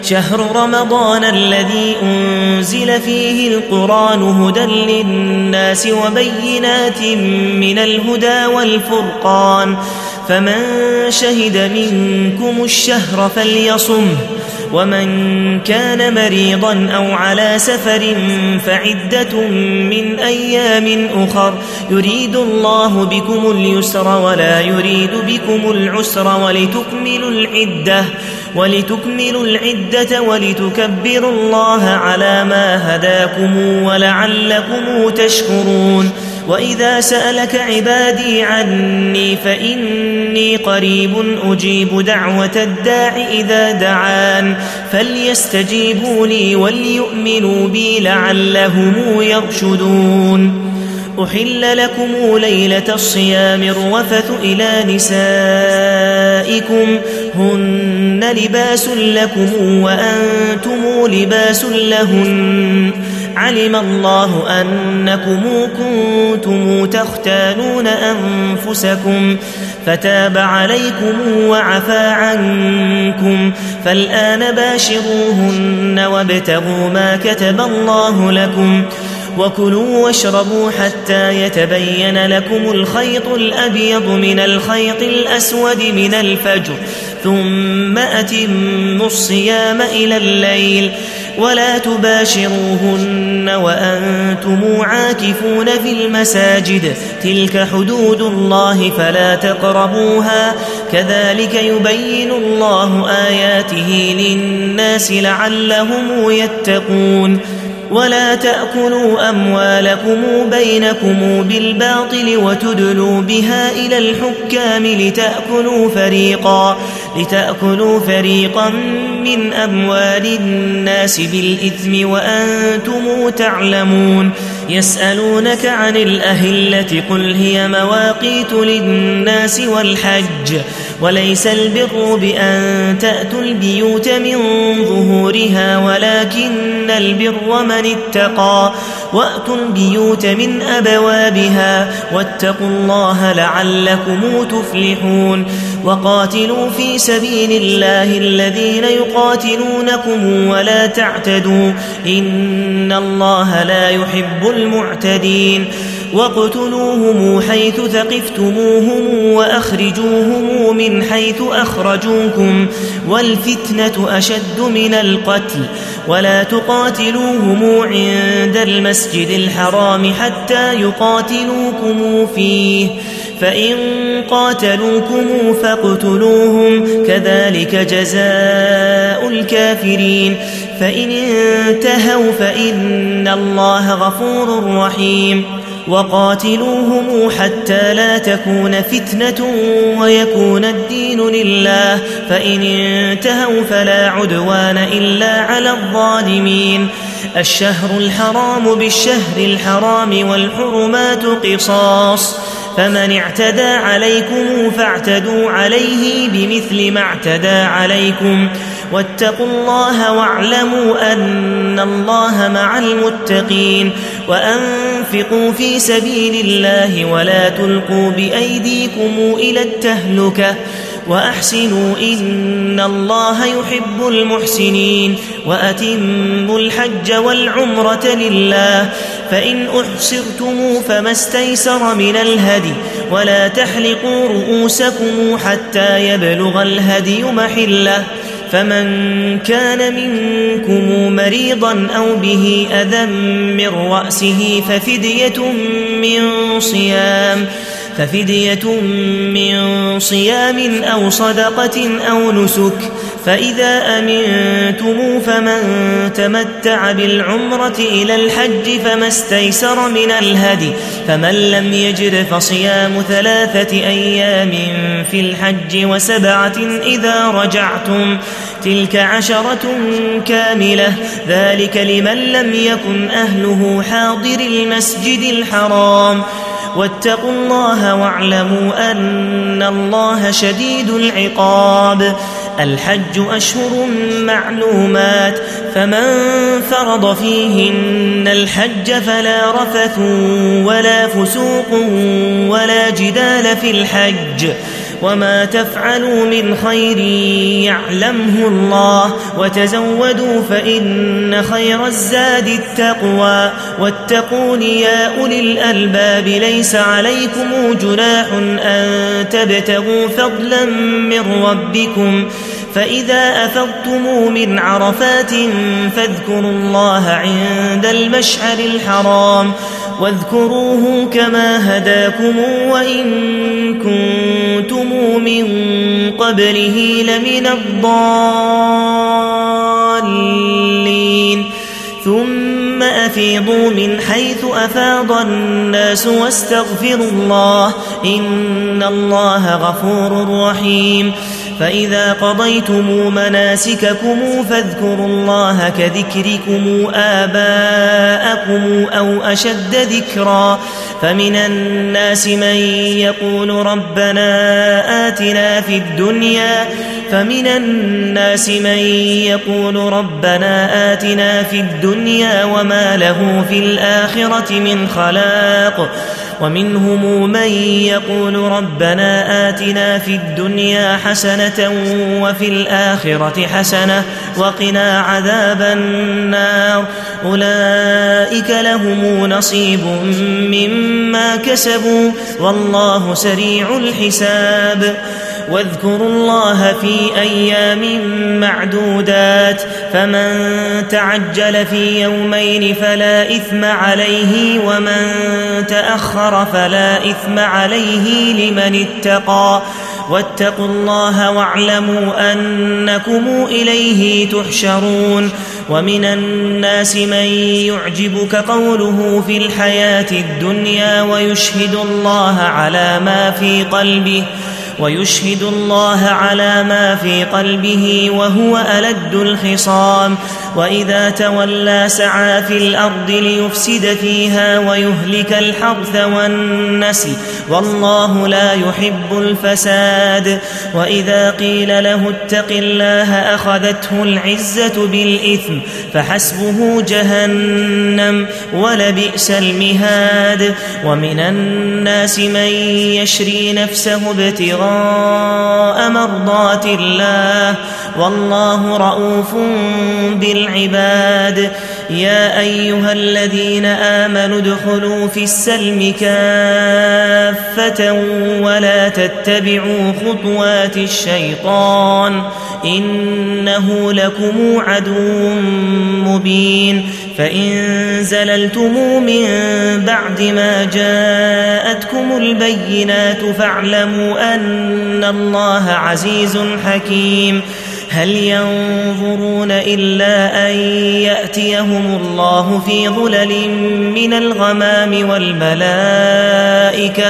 شهر رمضان الذي أنزل فيه القرآن هدى للناس وبينات من الهدى والفرقان فمن شهد منكم الشهر فليصمه ومن كان مريضا أو على سفر فعدة من أيام أخر يريد الله بكم اليسر ولا يريد بكم العسر ولتكملوا العدة ولتكملوا العدة ولتكبروا الله على ما هداكم ولعلكم تشكرون وإذا سألك عبادي عني فإني قريب أجيب دعوة الداع إذا دعان فليستجيبوا لي وليؤمنوا بي لعلهم يرشدون أحل لكم ليلة الصيام الرفث إلى نسائكم هن لباس لكم وأنتم لباس لهن علم الله أنكم كنتم تختانون أنفسكم فتاب عليكم وعفى عنكم فالآن باشروهن وابتغوا ما كتب الله لكم وكلوا واشربوا حتى يتبين لكم الخيط الأبيض من الخيط الأسود من الفجر ثم أتموا الصيام إلى الليل ولا تباشروهن وأنتم عاكفون في المساجد تلك حدود الله فلا تقربوها كذلك يبين الله آياته للناس لعلهم يتقون ولا تأكلوا أموالكم بينكم بالباطل وتدلوا بها إلى الحكام لتأكلوا فريقا لتأكلوا فريقا من أموال الناس بالإثم وأنتم تعلمون يسألونك عن الأهلة قل هي مواقيت للناس والحج وليس البر بأن تأتوا البيوت من ظهورها ولكن البر من اتقى وأتوا البيوت من أبوابها واتقوا الله لعلكم تفلحون وقاتلوا في سبيل الله الذين يقاتلونكم ولا تعتدوا إن الله لا يحب المعتدين واقتلوهم حيث ثقفتموهم وأخرجوهم من حيث أخرجوكم والفتنة أشد من القتل ولا تقاتلوهم عند المسجد الحرام حتى يقاتلوكم فيه فإن قاتلوكم فاقتلوهم كذلك جزاء الكافرين فإن انتهوا فإن الله غفور رحيم وقاتلوهم حتى لا تكون فتنة ويكون الدين لله فإن انتهوا فلا عدوان إلا على الظالمين الشهر الحرام بالشهر الحرام والحرمات قصاص فمن اعتدى عليكم فاعتدوا عليه بمثل ما اعتدى عليكم واتقوا الله واعلموا أن الله مع المتقين وأنفقوا في سبيل الله ولا تلقوا بأيديكم إلى التهلكة وأحسنوا إن الله يحب المحسنين وأتموا الحج والعمرة لله فإن أحصرتم فما استيسر من الهدي ولا تحلقوا رؤوسكم حتى يبلغ الهدي محله فمن كان منكم مريضا أو به أذى من رأسه ففدية من صيام ففدية من صيام أو صدقة أو نسك فإذا أمنتم فمن تمتع بالعمرة إلى الحج فما استيسر من الهدي فمن لم يجد فصيام ثلاثة أيام في الحج وسبعة إذا رجعتم تلك عشرة كاملة ذلك لمن لم يكن أهله حاضر المسجد الحرام واتقوا الله واعلموا أن الله شديد العقاب الحج أشهر معلومات فمن فرض فيهن الحج فلا رفث ولا فسوق ولا جدال في الحج وما تفعلوا من خير يعلمه الله وتزودوا فإن خير الزاد التقوى واتقون يا أولي الألباب ليس عليكم جناح أن تبتغوا فضلا من ربكم فإذا أفضتم من عرفات فاذكروا الله عند المشعر الحرام واذكروه كما هداكم وإن كنتم من قبله لمن الضالين ثم أفيضوا من حيث أفاض الناس واستغفروا الله إن الله غفور رحيم فإذا قضيتم مناسككم فاذكروا الله كذكركم آباءكم أو أشد ذكرا فمن الناس من يقول ربنا آتنا في الدنيا فمن الناس من يقول ربنا آتنا في الدنيا وما له في الآخرة من خلاق ومنهم من يقول ربنا آتنا في الدنيا حسنة وفي الآخرة حسنة وقنا عذاب النار أولئك لهم نصيب مما كسبوا والله سريع الحساب واذكروا الله في أيام معدودات فمن تعجل في يومين فلا إثم عليه ومن تأخر فلا إثم عليه لمن اتقى واتقوا الله واعلموا أنكم إليه تحشرون ومن الناس من يعجبك قوله في الحياة الدنيا ويشهد الله على ما في قلبه ويشهد الله على ما في قلبه وهو ألد الخصام وإذا تولى سعى في الأرض ليفسد فيها ويهلك الحرث والنسل والله لا يحب الفساد وإذا قيل له اتق الله أخذته العزة بالإثم فحسبه جهنم ولبئس المهاد ومن الناس من يشري نفسه ابتغاء مرضات الله والله رؤوف بالعباد يا أيها الذين آمنوا ادخلوا في السلم كافة ولا تتبعوا خطوات الشيطان إنه لكم عدو مبين فإن زللتم من بعد ما جاءتكم البينات فاعلموا أن الله عزيز حكيم هل ينظرون إلا أن يأتيهم الله في ظلل من الغمام والملائكة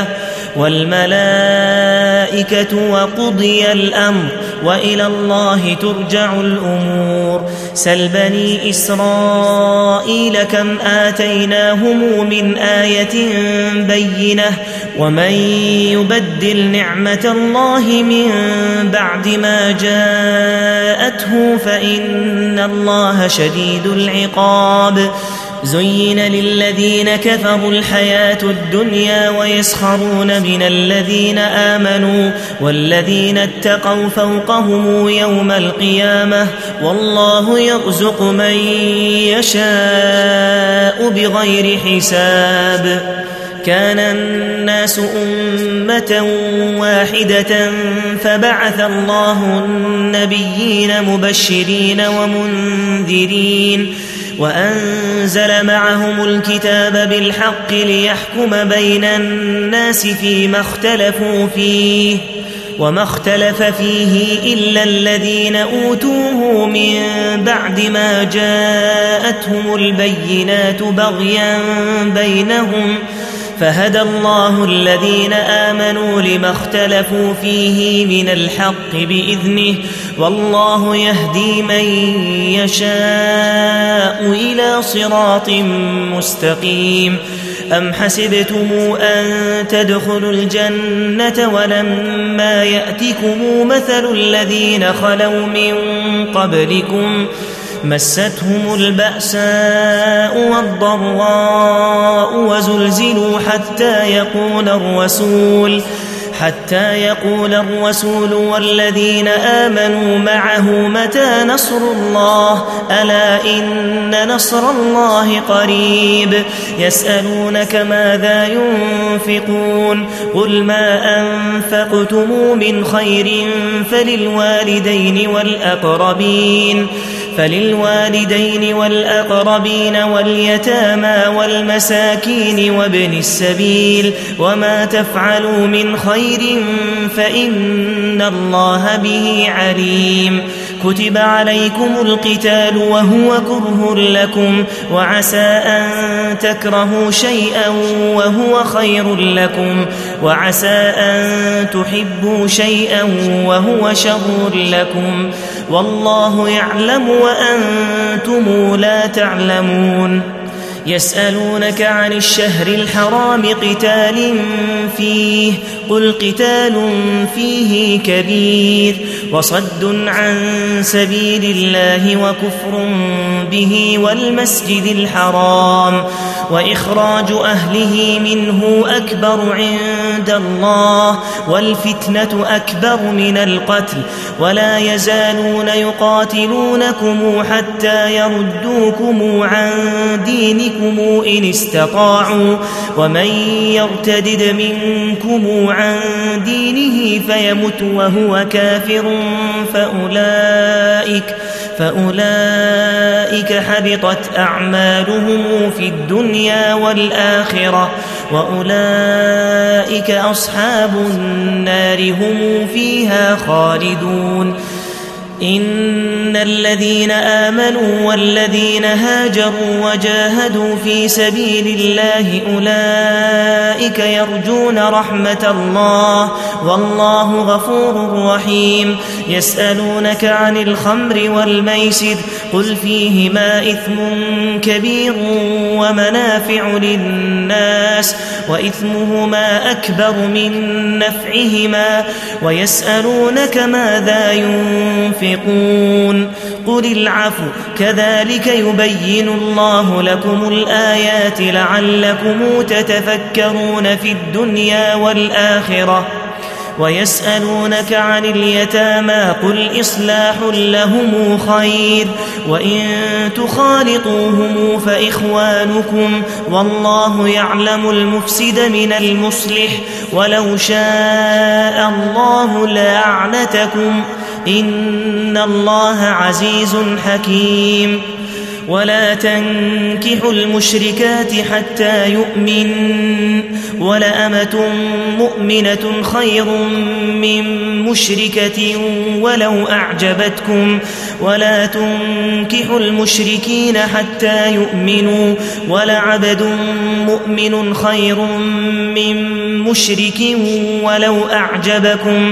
والملائكة وقضي الأمر وإلى الله ترجع الأمور سل بني إسرائيل كم آتيناهم من آية بينة ومن يبدل نعمة الله من بعد ما جاءته فإن الله شديد العقاب زين للذين كفروا الحياة الدنيا ويسخرون من الذين آمنوا والذين اتقوا فوقهم يوم القيامة والله يرزق من يشاء بغير حساب كان الناس أمة واحدة فبعث الله النبيين مبشرين ومنذرين وأنزل معهم الكتاب بالحق ليحكم بين الناس فيما اختلفوا فيه وما اختلف فيه إلا الذين أوتوه من بعد ما جاءتهم البينات بغيا بينهم فهدى الله الذين آمنوا لما اختلفوا فيه من الحق بإذنه والله يهدي من يشاء إلى صراط مستقيم أم حسبتم أن تدخلوا الجنة ولما يأتكم مثل الذين خلوا من قبلكم مستهم البأساء والضراء وزلزلوا حتى يقول الرسول حتى يقول الرسول والذين آمنوا معه متى نصر الله ألا إن نصر الله قريب يسألونك ماذا ينفقون قل ما أنفقتم من خير فللوالدين والأقربين فللوالدين والأقربين واليتامى والمساكين وابن السبيل وما تفعلوا من خير فإن الله به عليم كتب عليكم القتال وهو كره لكم وعسى أن تكرهوا شيئا وهو خير لكم وعسى أن تحبوا شيئا وهو شر لكم والله يعلم وأنتم لا تعلمون يسألونك عن الشهر الحرام قتال فيه قل قتال فيه كبير وصد عن سبيل الله وكفر به والمسجد الحرام وإخراج أهله منه أكبر عند الله والفتنة أكبر من القتل ولا يزالون يقاتلونكم حتى يردوكم عن دينكم إن استطاعوا ومن يرتدد منكم عن دينه فيمت وهو كافر فأولئك, فأولئك حبطت أعمالهم في الدنيا والآخرة وأولئك أصحاب النار هم فيها خالدون إن الذين آمنوا والذين هاجروا وجاهدوا في سبيل الله أولئك يرجون رحمة الله والله غفور رحيم يسألونك عن الخمر والميسر قل فيهما إثم كبير ومنافع للناس وإثمهما أكبر من نفعهما ويسألونك ماذا ينفقون ينفقون قل العفو كذلك يبين الله لكم الآيات لعلكم تتفكرون في الدنيا والآخرة ويسألونك عن اليتامى قل إصلاح لهم خير وإن تخالطوهم فإخوانكم والله يعلم المفسد من المصلح ولو شاء الله لأعنتكم إن الله عزيز حكيم ولا تنكحوا المشركات حتى يؤمن ولأمة مؤمنة خير من مشركة ولو أعجبتكم ولا تنكحوا المشركين حتى يؤمنوا ولعبد مؤمن خير من مشرك ولو أعجبكم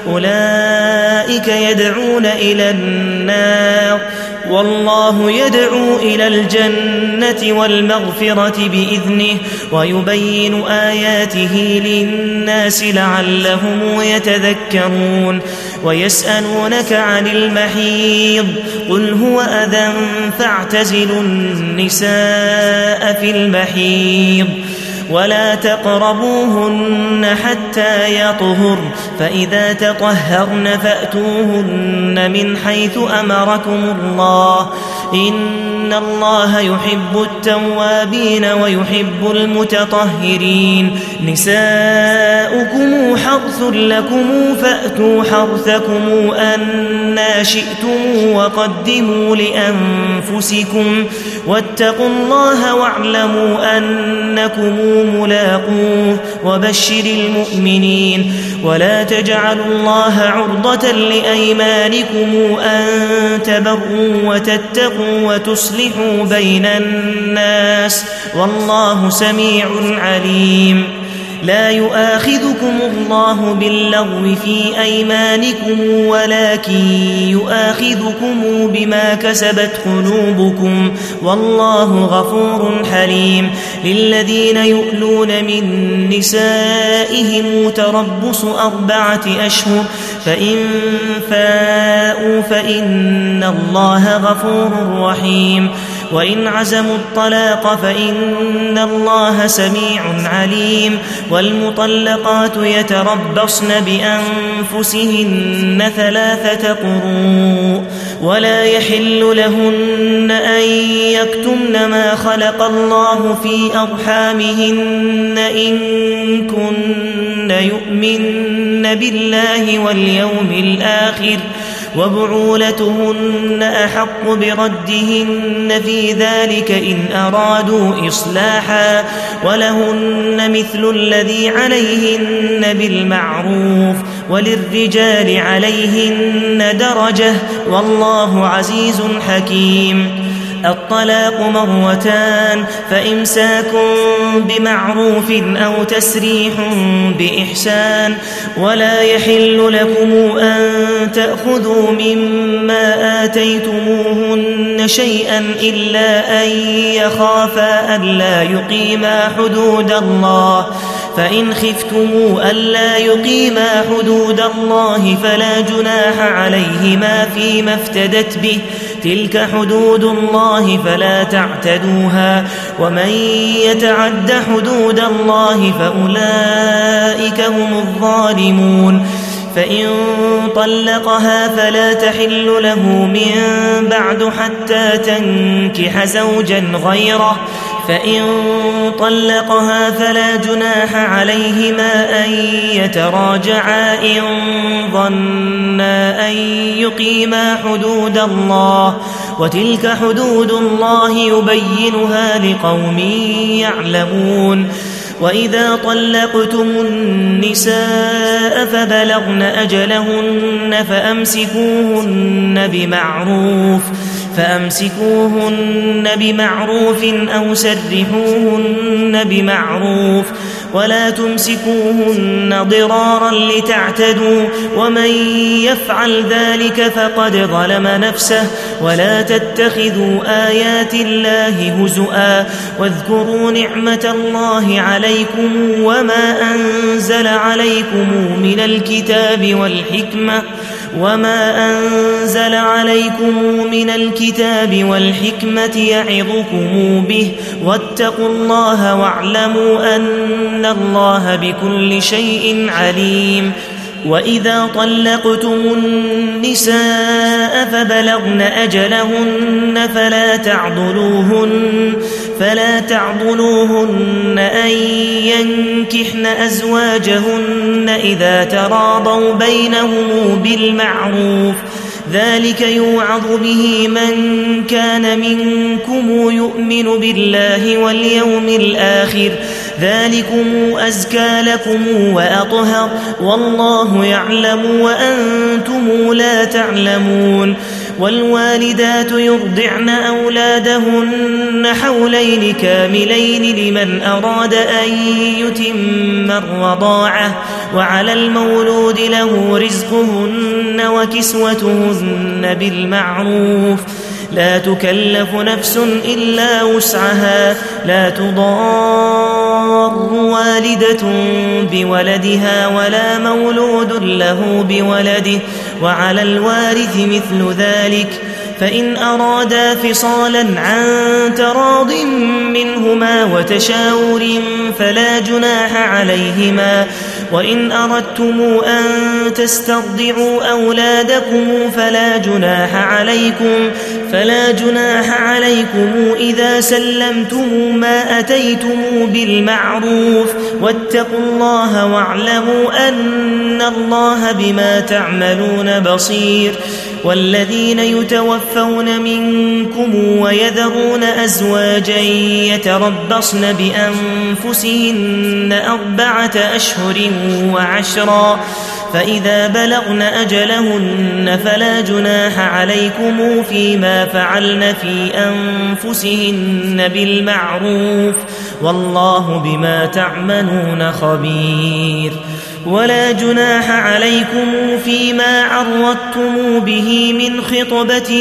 أولئك يدعون إلى النار والله يدعو إلى الجنة والمغفرة بإذنه ويبين آياته للناس لعلهم يتذكرون ويسألونك عن المحيض قل هو أذى فاعتزلوا النساء في المحيض ولا تقربوهن حتى يطهر فإذا تطهرن فأتوهن من حيث أمركم الله إن الله يحب التوابين ويحب المتطهرين نساؤكم حرث لكم فأتوا حرثكم أنا شئتم وقدموا لأنفسكم واتقوا الله واعلموا أنكم ملاقوه وبشر المؤمنين ولا تجعلوا الله عرضة لأيمانكم أن تبروا وتتقوا وتصلحوا بين الناس والله سميع عليم لا يؤاخذكم الله باللغو في أيمانكم ولكن يؤاخذكم بما كسبت قلوبكم والله غفور حليم للذين يؤلون من نسائهم تربص أربعة أشهر فإن فاءوا فإن الله غفور رحيم وإن عزموا الطلاق فإن الله سميع عليم والمطلقات يتربصن بأنفسهن ثلاثة قروء ولا يحل لهن أن يكتمن ما خلق الله في أرحامهن إن كن يؤمن بالله واليوم الآخر وبعولتهن أحق بردهن في ذلك إن أرادوا إصلاحا ولهن مثل الذي عليهن بالمعروف وللرجال عليهن درجة والله عزيز حكيم. الطلاق مرتان فإمساك بمعروف أو تسريح بإحسان ولا يحل لكم أن تأخذوا مما آتيتموهن شيئا إلا أن يخافا ألا يقيما حدود الله فإن خفتموا ألا يقيما حدود الله فلا جناح عليهما فيما افتدت به تلك حدود الله فلا تعتدوها ومن يتعد حدود الله فأولئك هم الظالمون. فإن طلقها فلا تحل له من بعد حتى تنكح زوجا غيره فإن طلقها فلا جناح عليهما أن يتراجعا إن ظنا أن يقيما حدود الله وتلك حدود الله يبينها لقوم يعلمون. وإذا طلقتم النساء فبلغن أجلهن فأمسكوهن بمعروف فأمسكوهن بمعروف أو سرحوهن بمعروف ولا تمسكوهن ضرارا لتعتدوا ومن يفعل ذلك فقد ظلم نفسه ولا تتخذوا آيات الله هزؤا واذكروا نعمة الله عليكم وما أنزل عليكم من الكتاب والحكمة وما أنزل عليكم من الكتاب والحكمة يعظكم به واتقوا الله واعلموا أن الله بكل شيء عليم. وإذا طلقتم النساء فبلغن أجلهن فلا تعضلوهن فلا تعضلوهن أن ينكحن أزواجهن إذا تراضوا بينهم بالمعروف ذلك يوعظ به من كان منكم يؤمن بالله واليوم الآخر ذلكم أزكى لكم وأطهر والله يعلم وأنتم لا تعلمون. والوالدات يرضعن أولادهن حولين كاملين لمن أراد أن يتم الرضاعة وعلى المولود له رزقهن وكسوتهن بالمعروف لا تكلف نفس إلا وسعها لا تضار والدة بولدها ولا مولود له بولده وعلى الوارث مثل ذلك فإن أرادا فصالا عن تراض منهما وتشاور فلا جناح عليهما وإن أردتم أن تسترضعوا أولادكم فلا جناح عليكم فلا جناح عليكم إذا سلمتم ما أتيتم بالمعروف واتقوا الله واعلموا أن الله بما تعملون بصير. والذين يتوفون منكم ويذرون أزواجا يتربصن بأنفسهن أربعة أشهر وعشرا فإذا بلغن أجلهن فلا جناح عليكم فيما فعلن في أنفسهن بالمعروف والله بما تعملون خبير. ولا جناح عليكم فيما عرضتم به من خطبة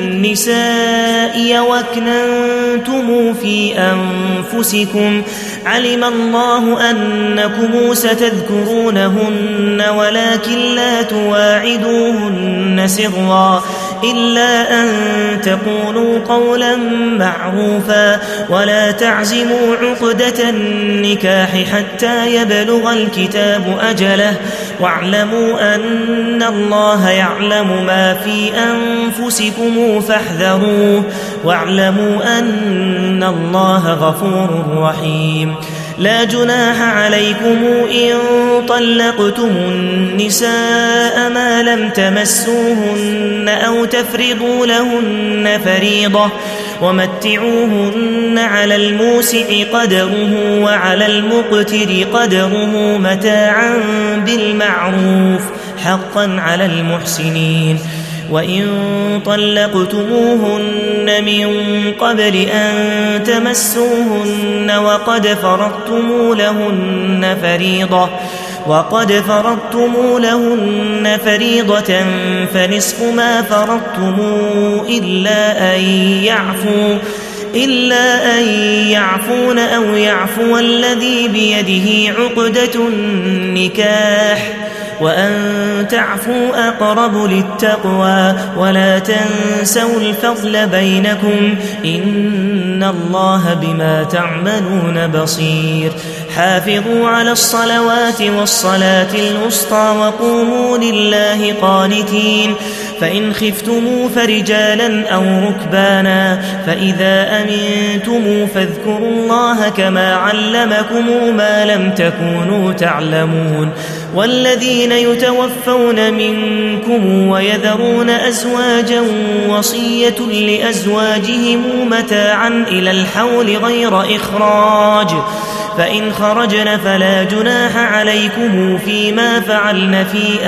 النساء وأكننتم في أنفسكم علم الله أنكم ستذكرونهن ولكن لا تواعدوهن سرا إلا أن تقولوا قولا معروفا ولا تعزموا عقدة النكاح حتى يبلغ الكتاب أجله واعلموا أن الله يعلم ما في أنفسكم فاحذروه واعلموا أن الله غفور رحيم. لا جناح عليكم إن طلقتم النساء ما لم تمسوهن أو تفرضوا لهن فريضة ومتعوهن على الموسع قدره وعلى المقتر قدره متاعا بالمعروف حقا على المحسنين. وإن طلقتموهن من قبل أن تمسوهن وقد فرضتم لهن فريضة وقد فرضتم لهن فريضة فنصف ما فرضتم إلا أن يعفوا إلا أن يعفون أو يعفو الذي بيده عقدة النكاح وأن تعفوا أقرب للتقوى ولا تنسوا الفضل بينكم إن الله بما تعملون بصير. حافظوا على الصلوات والصلاة الوسطى وقوموا لله قانتين. فإن خفتموا فرجالا أو ركبانا فإذا أمنتم فاذكروا الله كما علمكم ما لم تكونوا تعلمون. والذين يتوفون منكم ويذرون أزواجا وصية لأزواجهم متاعا إلى الحول غير إخراج فإن خرجن فلا جناح عليكم فيما فعلن في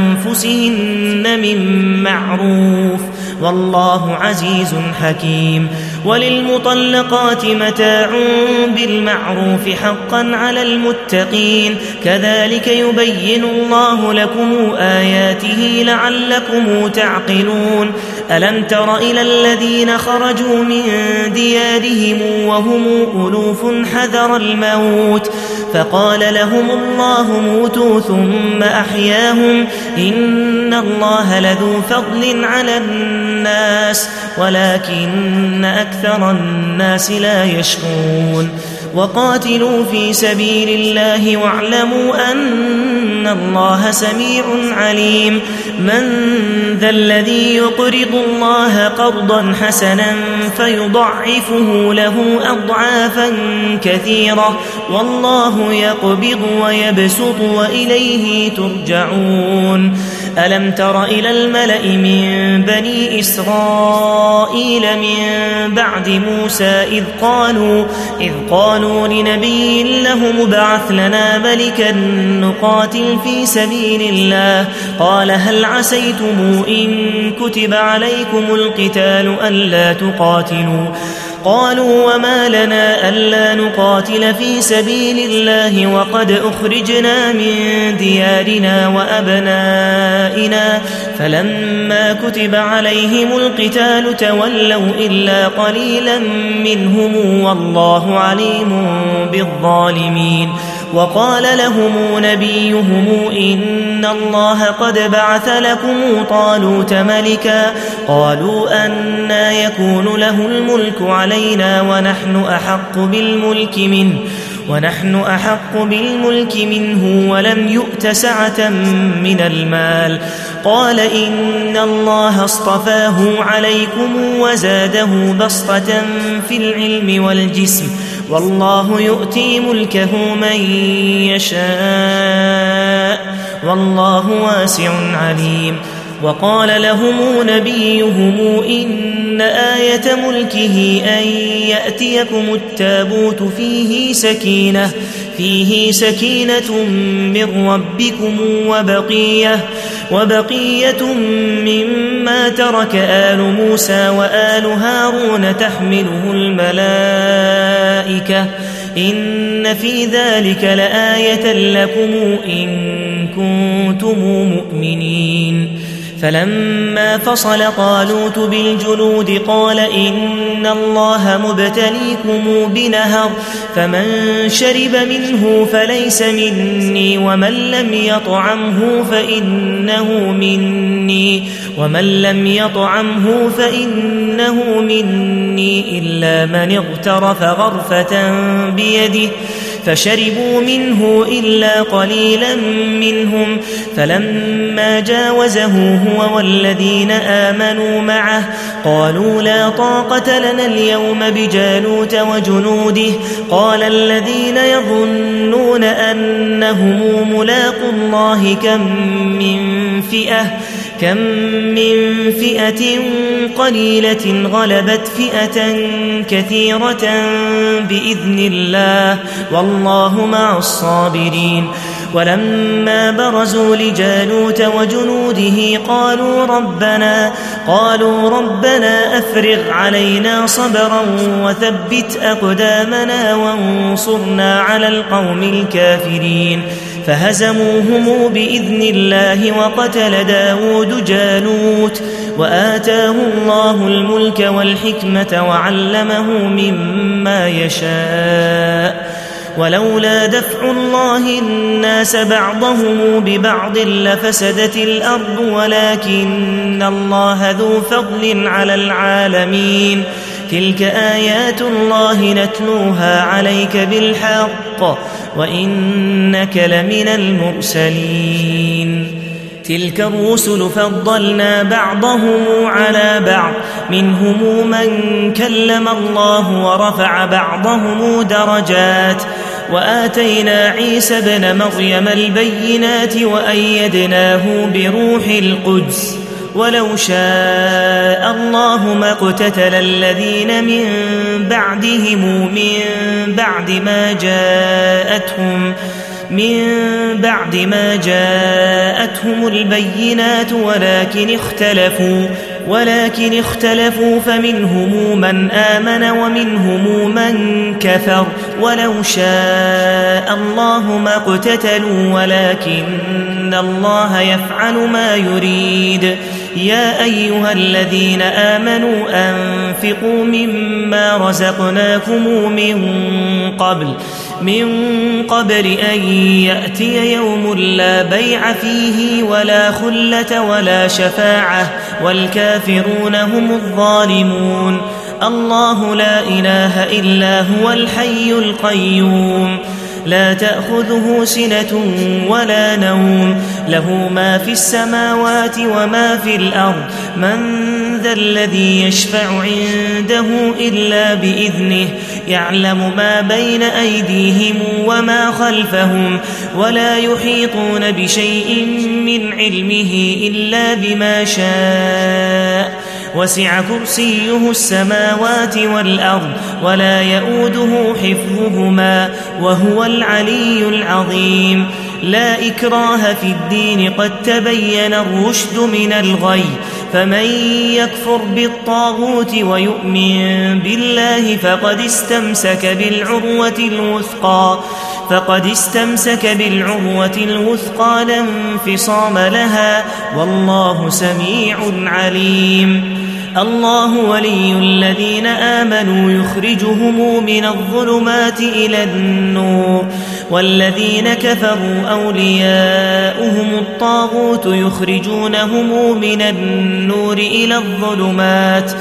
أنفسهن من معروف والله عزيز حكيم. وللمطلقات متاع بالمعروف حقا على المتقين كذلك يبين الله لكم آياته لعلكم تعقلون. ألم تر إلى الذين خرجوا من ديارهم وهم ألوف حذر الموت فقال لهم الله موتوا ثم أحياهم إن الله لذو فضل على الناس ولكن أكثر الناس لا يشكرون. وقاتلوا في سبيل الله واعلموا أن الله سميع عليم. من ذا الذي يقرض الله قرضا حسنا فيضعفه له أضعافا كثيرة والله يقبض ويبسط وإليه ترجعون. ألم تر إلى الملأ من بني إسرائيل من بعد موسى إذ قالوا, إذ قالوا لنبي له مبعث لنا ملكا نقاتل في سبيل الله قال هل عسيتم إن كتب عليكم القتال ألا تقاتلوا قالوا وما لنا ألا نقاتل في سبيل الله وقد أخرجنا من ديارنا وأبنائنا فلما كتب عليهم القتال تولوا إلا قليلا منهم والله عليم بالظالمين. وقال لهم نبيهم إن الله قد بعث لكم طالوت ملكا قالوا أنى يكون له الملك علينا ونحن أحق بالملك منه ونحن أحق بالملك منه ولم يؤت سعة من المال قال إن الله اصطفاه عليكم وزاده بسطة في العلم والجسم والله يؤتي ملكه من يشاء والله واسع عليم. وقال لهم نبيهم إن آية ملكه أن يأتيكم التابوت فيه سكينة فيه سكينة من ربكم وبقية وبقية مما ترك آل موسى وآل هارون تحمله الملائكة إن في ذلك لآية لكم إن كنتم مؤمنين. فلما فصل طالوت بالجنود قال إن الله مبتليكم بنهر فمن شرب منه فليس مني ومن لم يطعمه فإنه مني ومن لم يطعمه فإنه مني إلا من اغترف غرفة بيده فشربوا منه إلا قليلا منهم فلما جاوزه هو والذين آمنوا معه قالوا لا طاقة لنا اليوم بجالوت وجنوده قال الذين يظنون أنهم ملاقوا الله كم من فئة كم من فئة قليلة غلبت فئة كثيرة بإذن الله والله مع الصابرين ولما برزوا لجالوت وجنوده قالوا ربنا قالوا ربنا أفرغ علينا صبرا وثبت أقدامنا وانصرنا على القوم الكافرين فهزموهم بإذن الله وقتل داود جالوت وآتاه الله الملك والحكمة وعلمه مما يشاء ولولا دفع الله الناس بعضهم ببعض لفسدت الأرض ولكن الله ذو فضل على العالمين تلك آيات الله نتلوها عليك بالحق وإنك لمن المرسلين تلك الرسل فضلنا بعضهم على بعض منهم من كلم الله ورفع بعضهم درجات وآتينا عيسى ابن مريم البينات وأيدناه بروح القدس ولو شاء الله ما اقتتل الذين من بعدهم من بعد ما جاءتهم من بعد ما جاءتهم البينات ولكن اختلفوا ولكن اختلفوا فمنهم من آمن ومنهم من كفر ولو شاء الله ما اقتتلوا ولكن الله يفعل ما يريد يا أيها الذين آمنوا أنفقوا مما رزقناكم من قبل من قبل أن يأتي يوم لا بيع فيه ولا خلة ولا شفاعة والكافرون هم الظالمون الله لا إله إلا هو الحي القيوم لا تأخذه سنة ولا نوم له ما في السماوات وما في الأرض من ذا الذي يشفع عنده إلا بإذنه يعلم ما بين أيديهم وما خلفهم ولا يحيطون بشيء من علمه إلا بما شاء وسع كرسيه السماوات والأرض ولا يؤوده حفظهما وهو العلي العظيم لا إكراه في الدين قد تبين الرشد من الغي فمن يكفر بالطاغوت ويؤمن بالله فقد استمسك بالعروة الوثقى فقد استمسك بالعروة الوثقى لا انفصام لها والله سميع عليم الله ولي الذين آمنوا يخرجهم من الظلمات إلى النور والذين كفروا أولياؤهم الطاغوت يخرجونهم من النور إلى الظلمات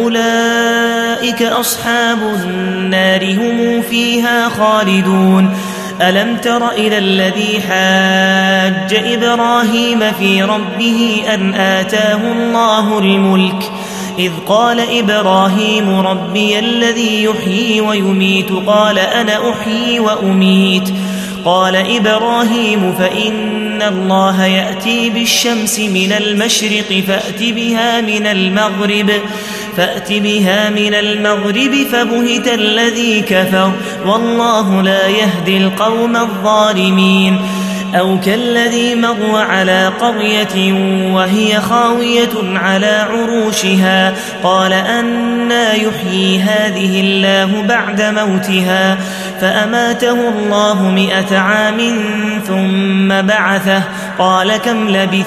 أولئك أصحاب النار هم فيها خالدون ألم تر إلى الذي حاج إبراهيم في ربه أن آتاه الله الملك إذ قال إبراهيم ربي الذي يحيي ويميت قال أنا أحيي وأميت قال إبراهيم فإن الله يأتي بالشمس من المشرق فأت بها من المغرب فأت بها من المغرب فبهت الذي كفر والله لا يهدي القوم الظالمين أو كالذي مر على قرية وهي خاوية على عروشها قال أنى يحيي هذه الله بعد موتها فأماته الله مئة عام ثم بعثه قال كم لبثت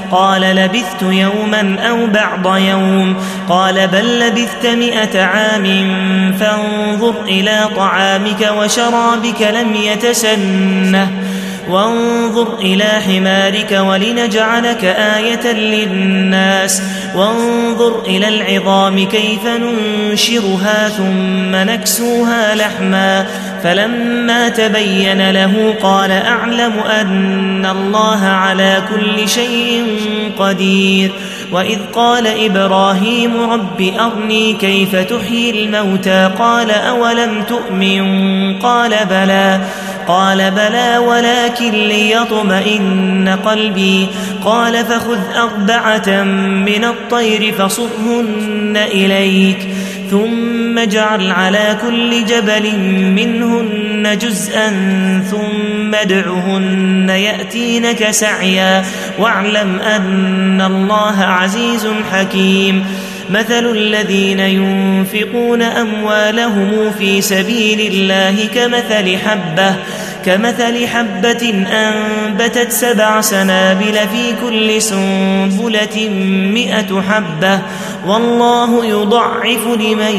قال لبثت يوما أو بعض يوم قال بل لبثت مئة عام فانظر إلى طعامك وشرابك لم يتسنه وانظر إلى حمارك ولنجعلك آية للناس وانظر إلى العظام كيف ننشرها ثم نكسوها لحما فلما تبين له قال أعلم أن الله على كل شيء قدير وإذ قال إبراهيم رب أرني كيف تحيي الموتى قال أولم تؤمن قال بلى قال بلى ولكن ليطمئن قلبي قال فخذ أربعة من الطير فصرهن إليك ثم اجعل على كل جبل منهن جزءا ثم ادعهن يأتينك سعيا واعلم أن الله عزيز حكيم مثل الذين ينفقون أموالهم في سبيل الله كمثل حبة كمثل حبة أنبتت سبع سنابل في كل سنبلة مئة حبة والله يضعف لمن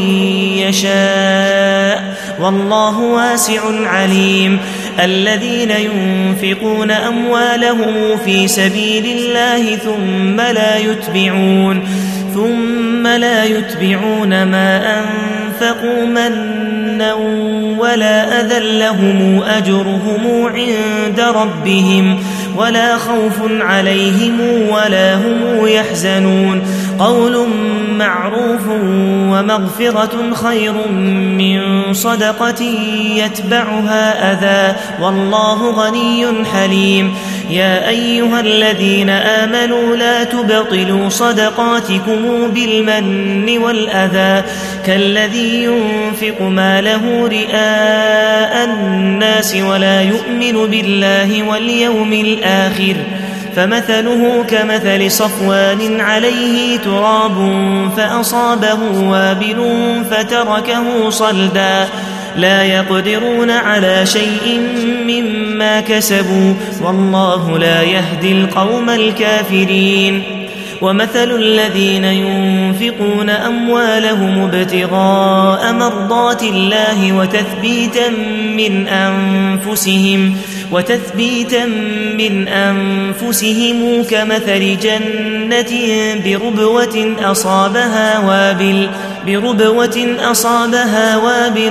يشاء والله واسع عليم الذين ينفقون أموالهم في سبيل الله ثم لا يتبعون ثم لا يتبعون ما أنفقوا منا ولا أذى لهم أجرهم عند ربهم ولا خوف عليهم ولا هم يحزنون قول معروف ومغفرة خير من صدقة يتبعها أذى والله غني حليم يا أيها الذين آمنوا لا تبطلوا صدقاتكم بالمن والأذى كالذي ينفق ماله رئاء الناس ولا يؤمن بالله واليوم الآخر فمثله كمثل صفوان عليه تراب فأصابه وابل فتركه صلدا لا يقدرون على شيء مما كسبوا والله لا يهدي القوم الكافرين ومثل الذين ينفقون أموالهم ابتغاء مرضات الله وتثبيتا من أنفسهم وتثبيتا من أنفسهم كمثل جنة بربوة أصابها وابل بربوة أصابها وابل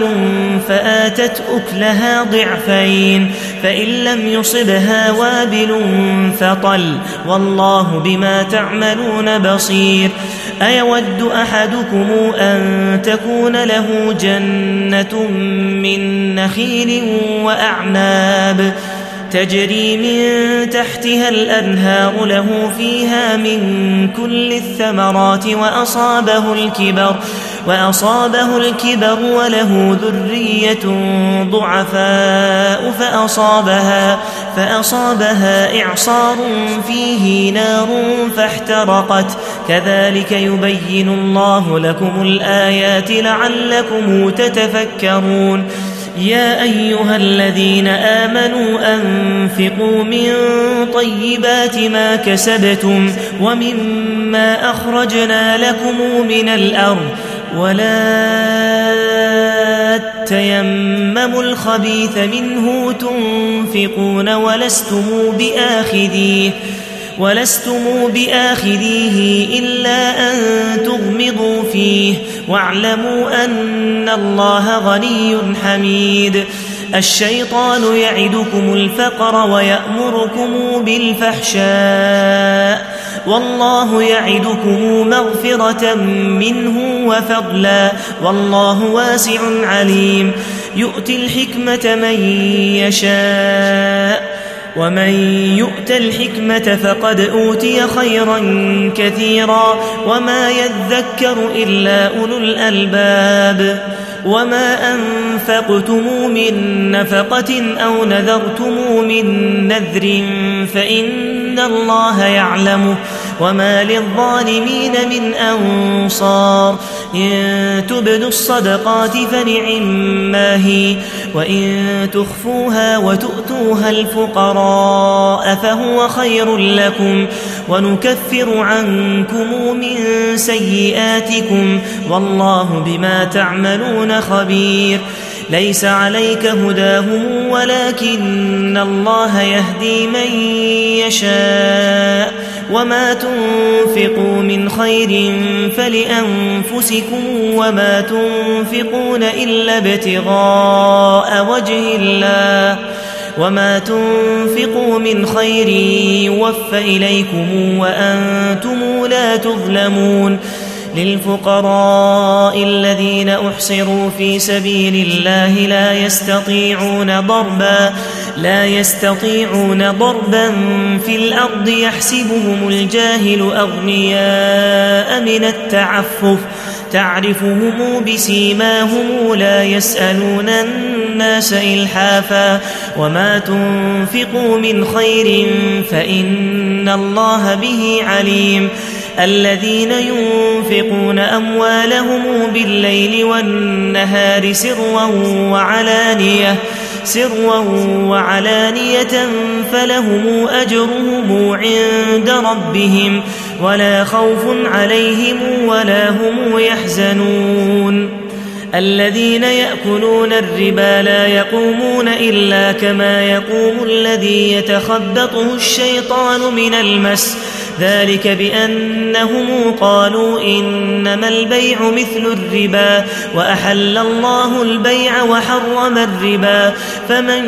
فآتت أكلها ضعفين فإن لم يصبها وابل فطل والله بما تعملون بصير أيود أحدكم أن تكون له جنة من نخيل وأعناب تجري من تحتها الأنهار له فيها من كل الثمرات وأصابه الكبر وأصابه الكبر وله ذرية ضعفاء فأصابها فأصابها إعصار فيه نار فاحترقت كذلك يبين الله لكم الآيات لعلكم تتفكرون يا أيها الذين آمنوا أنفقوا من طيبات ما كسبتم ومما أخرجنا لكم من الأرض ولا تيمموا الخبيث منه تنفقون ولستم بآخذيه ولستم بآخذيه إلا أن تغمضوا فيه واعلموا أن الله غني حميد الشيطان يعدكم الفقر ويأمركم بالفحشاء والله يعدكم مغفرة منه وفضلا والله واسع عليم يؤتي الحكمة من يشاء ومن يؤت الحكمة فقد أوتي خيرا كثيرا وما يذكر إلا أولو الألباب وما أنفقتم من نفقة أو نذرتم من نذر فإن الله يعلمه وما للظالمين من أنصار إن تبدوا الصدقات فنعما هي وإن تخفوها وتؤتوها الفقراء فهو خير لكم ونكفر عنكم من سيئاتكم والله بما تعملون خبير. ليس عليك هداهم ولكن الله يهدي من يشاء وما تنفقوا من خير فلأنفسكم وما تنفقون إلا ابتغاء وجه الله وما تنفقوا من خير يوفى إليكم وأنتم لا تظلمون. للفقراء الذين أحصروا في سبيل الله لا يستطيعون ضربا لا يستطيعون ضربا في الأرض يحسبهم الجاهل أغنياء من التعفف تعرفهم بسيماهم لا يسألون الناس إلحافا وما تنفقوا من خير فإن الله به عليم. الذين ينفقون أموالهم بالليل والنهار سرا وعلانية سرا وعلانية فلهم أجرهم عند ربهم ولا خوف عليهم ولا هم يحزنون. الذين يأكلون الربا لا يقومون إلا كما يقوم الذي يتخبطه الشيطان من المس ذلك بأنهم قالوا إنما البيع مثل الربا وأحل الله البيع وحرم الربا فمن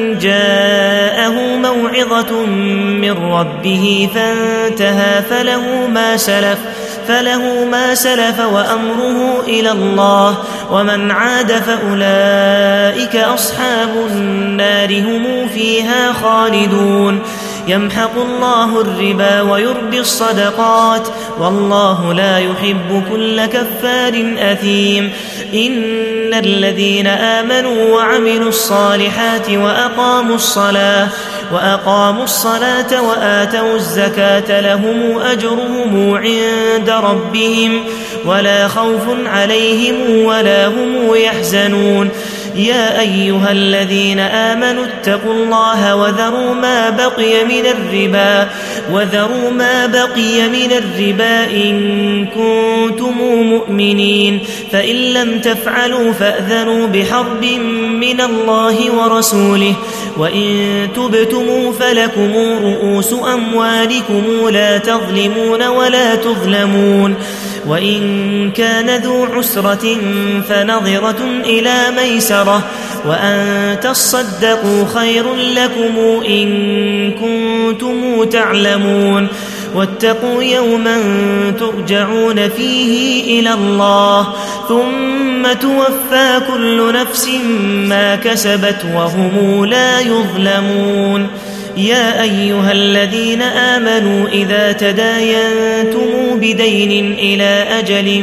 جاءه موعظة من ربه فانتهى فله ما سلف فله ما سلف وأمره إلى الله ومن عاد فأولئك أصحاب النار هم فيها خالدون. يمحق الله الربا ويربي الصدقات والله لا يحب كل كفار أثيم. إن الذين آمنوا وعملوا الصالحات وأقاموا الصلاة وأقاموا الصلاة وآتوا الزكاة لهم أجرهم عند ربهم ولا خوف عليهم ولا هم يحزنون. يا أيها الذين آمنوا اتقوا الله وذروا ما بقي من الربا وذروا ما بقي من الربا إن كنتم مؤمنين فإن لم تفعلوا فأذنوا بحرب من الله ورسوله وإن تبتموا فلكم رؤوس أموالكم لا تظلمون ولا تظلمون. وإن كان ذو عسرة فنظرة إلى ميسرة وأن تصدقوا خير لكم إن كنتم تعلمون. واتقوا يوما ترجعون فيه إلى الله ثم توفى كل نفس ما كسبت وهم لا يظلمون. يا أيها الذين آمنوا إذا تداينتم بدين إلى أجل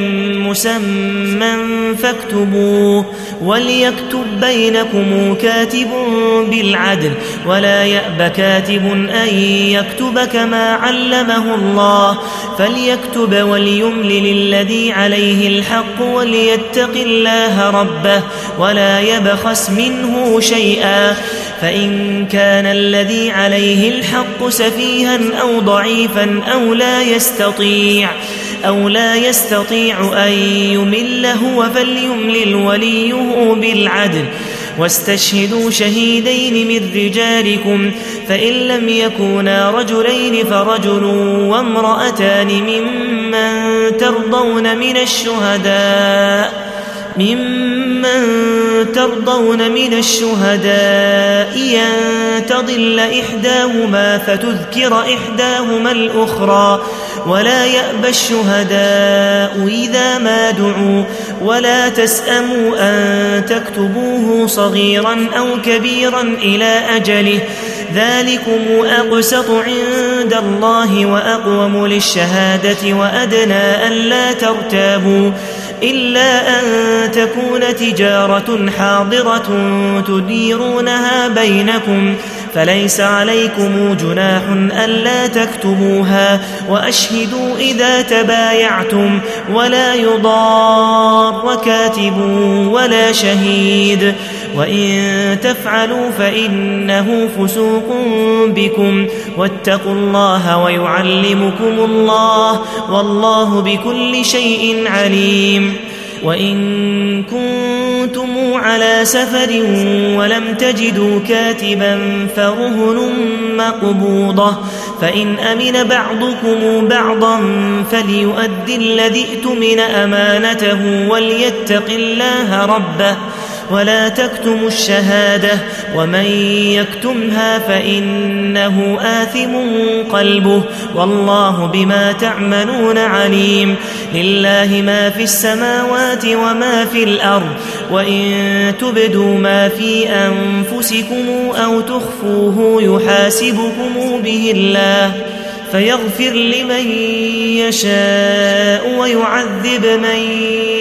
مسمى فاكتبوه وليكتب بينكم كاتب بالعدل ولا يأب كاتب أن يكتب كما علمه الله فليكتب وليملل الذي عليه الحق وليتق الله ربه ولا يبخس منه شيئا فإن كان الذي عليه الحق سفيها أو ضعيفا أو لا يستطيع أو لا يستطيع أن يمل هو فليملل وليه بالعدل واستشهدوا شهيدين من رجالكم فإن لم يكونا رجلين فرجل وامرأتان ممن ترضون من الشهداء ممن ترضون من الشهداء أن تضل إحداهما فتذكر إحداهما الأخرى ولا يأبى الشهداء إذا ما دعوا ولا تسأموا أن تكتبوه صغيرا أو كبيرا إلى أجله ذلكم أقسط عند الله وأقوم للشهادة وأدنى ألا ترتابوا إلا أن تكون تجارة حاضرة تديرونها بينكم فليس عليكم جناح ألا تكتبوها وأشهدوا إذا تبايعتم ولا يضار كاتب ولا شهيد وإن تفعلوا فإنه فسوق بكم واتقوا الله ويعلمكم الله والله بكل شيء عليم. وإن كنتم على سفر ولم تجدوا كاتبا فرهن مقبوضة فإن أمن بعضكم بعضا فليؤدي الذي ائتمن أمانته وليتق الله ربه ولا تكتموا الشهادة ومن يكتمها فإنه آثم قلبه والله بما تعملون عليم. لله ما في السماوات وما في الأرض وإن تبدوا ما في أنفسكم أو تخفوه يحاسبكم به الله فيغفر لمن يشاء ويعذب من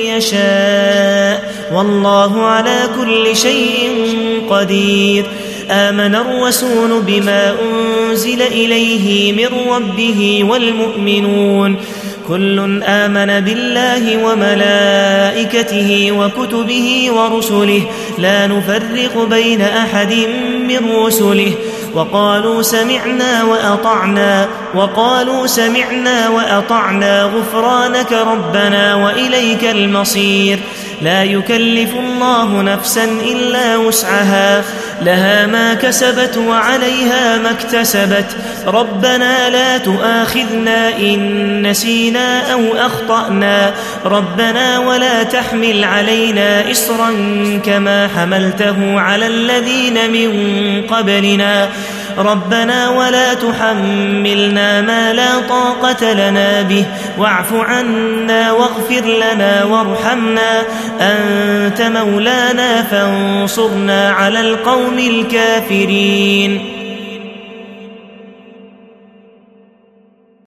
يشاء والله على كل شيء قدير. آمن الرسول بما أنزل إليه من ربه والمؤمنون كل آمن بالله وملائكته وكتبه ورسله لا نفرق بين أحد من رسله وقالوا سمعنا وأطعنا وقالوا سمعنا وأطعنا غفرانك ربنا وإليك المصير. لا يكلف الله نفسا إلا وسعها لها ما كسبت وعليها ما اكتسبت ربنا لا تؤاخذنا إن نسينا أو أخطأنا ربنا ولا تحمل علينا إصرا كما حملته على الذين من قبلنا ربنا ولا تحملنا ما لا طاقة لنا به واعف عنا واغفر لنا وارحمنا أنت مولانا فانصرنا على القوم الكافرين.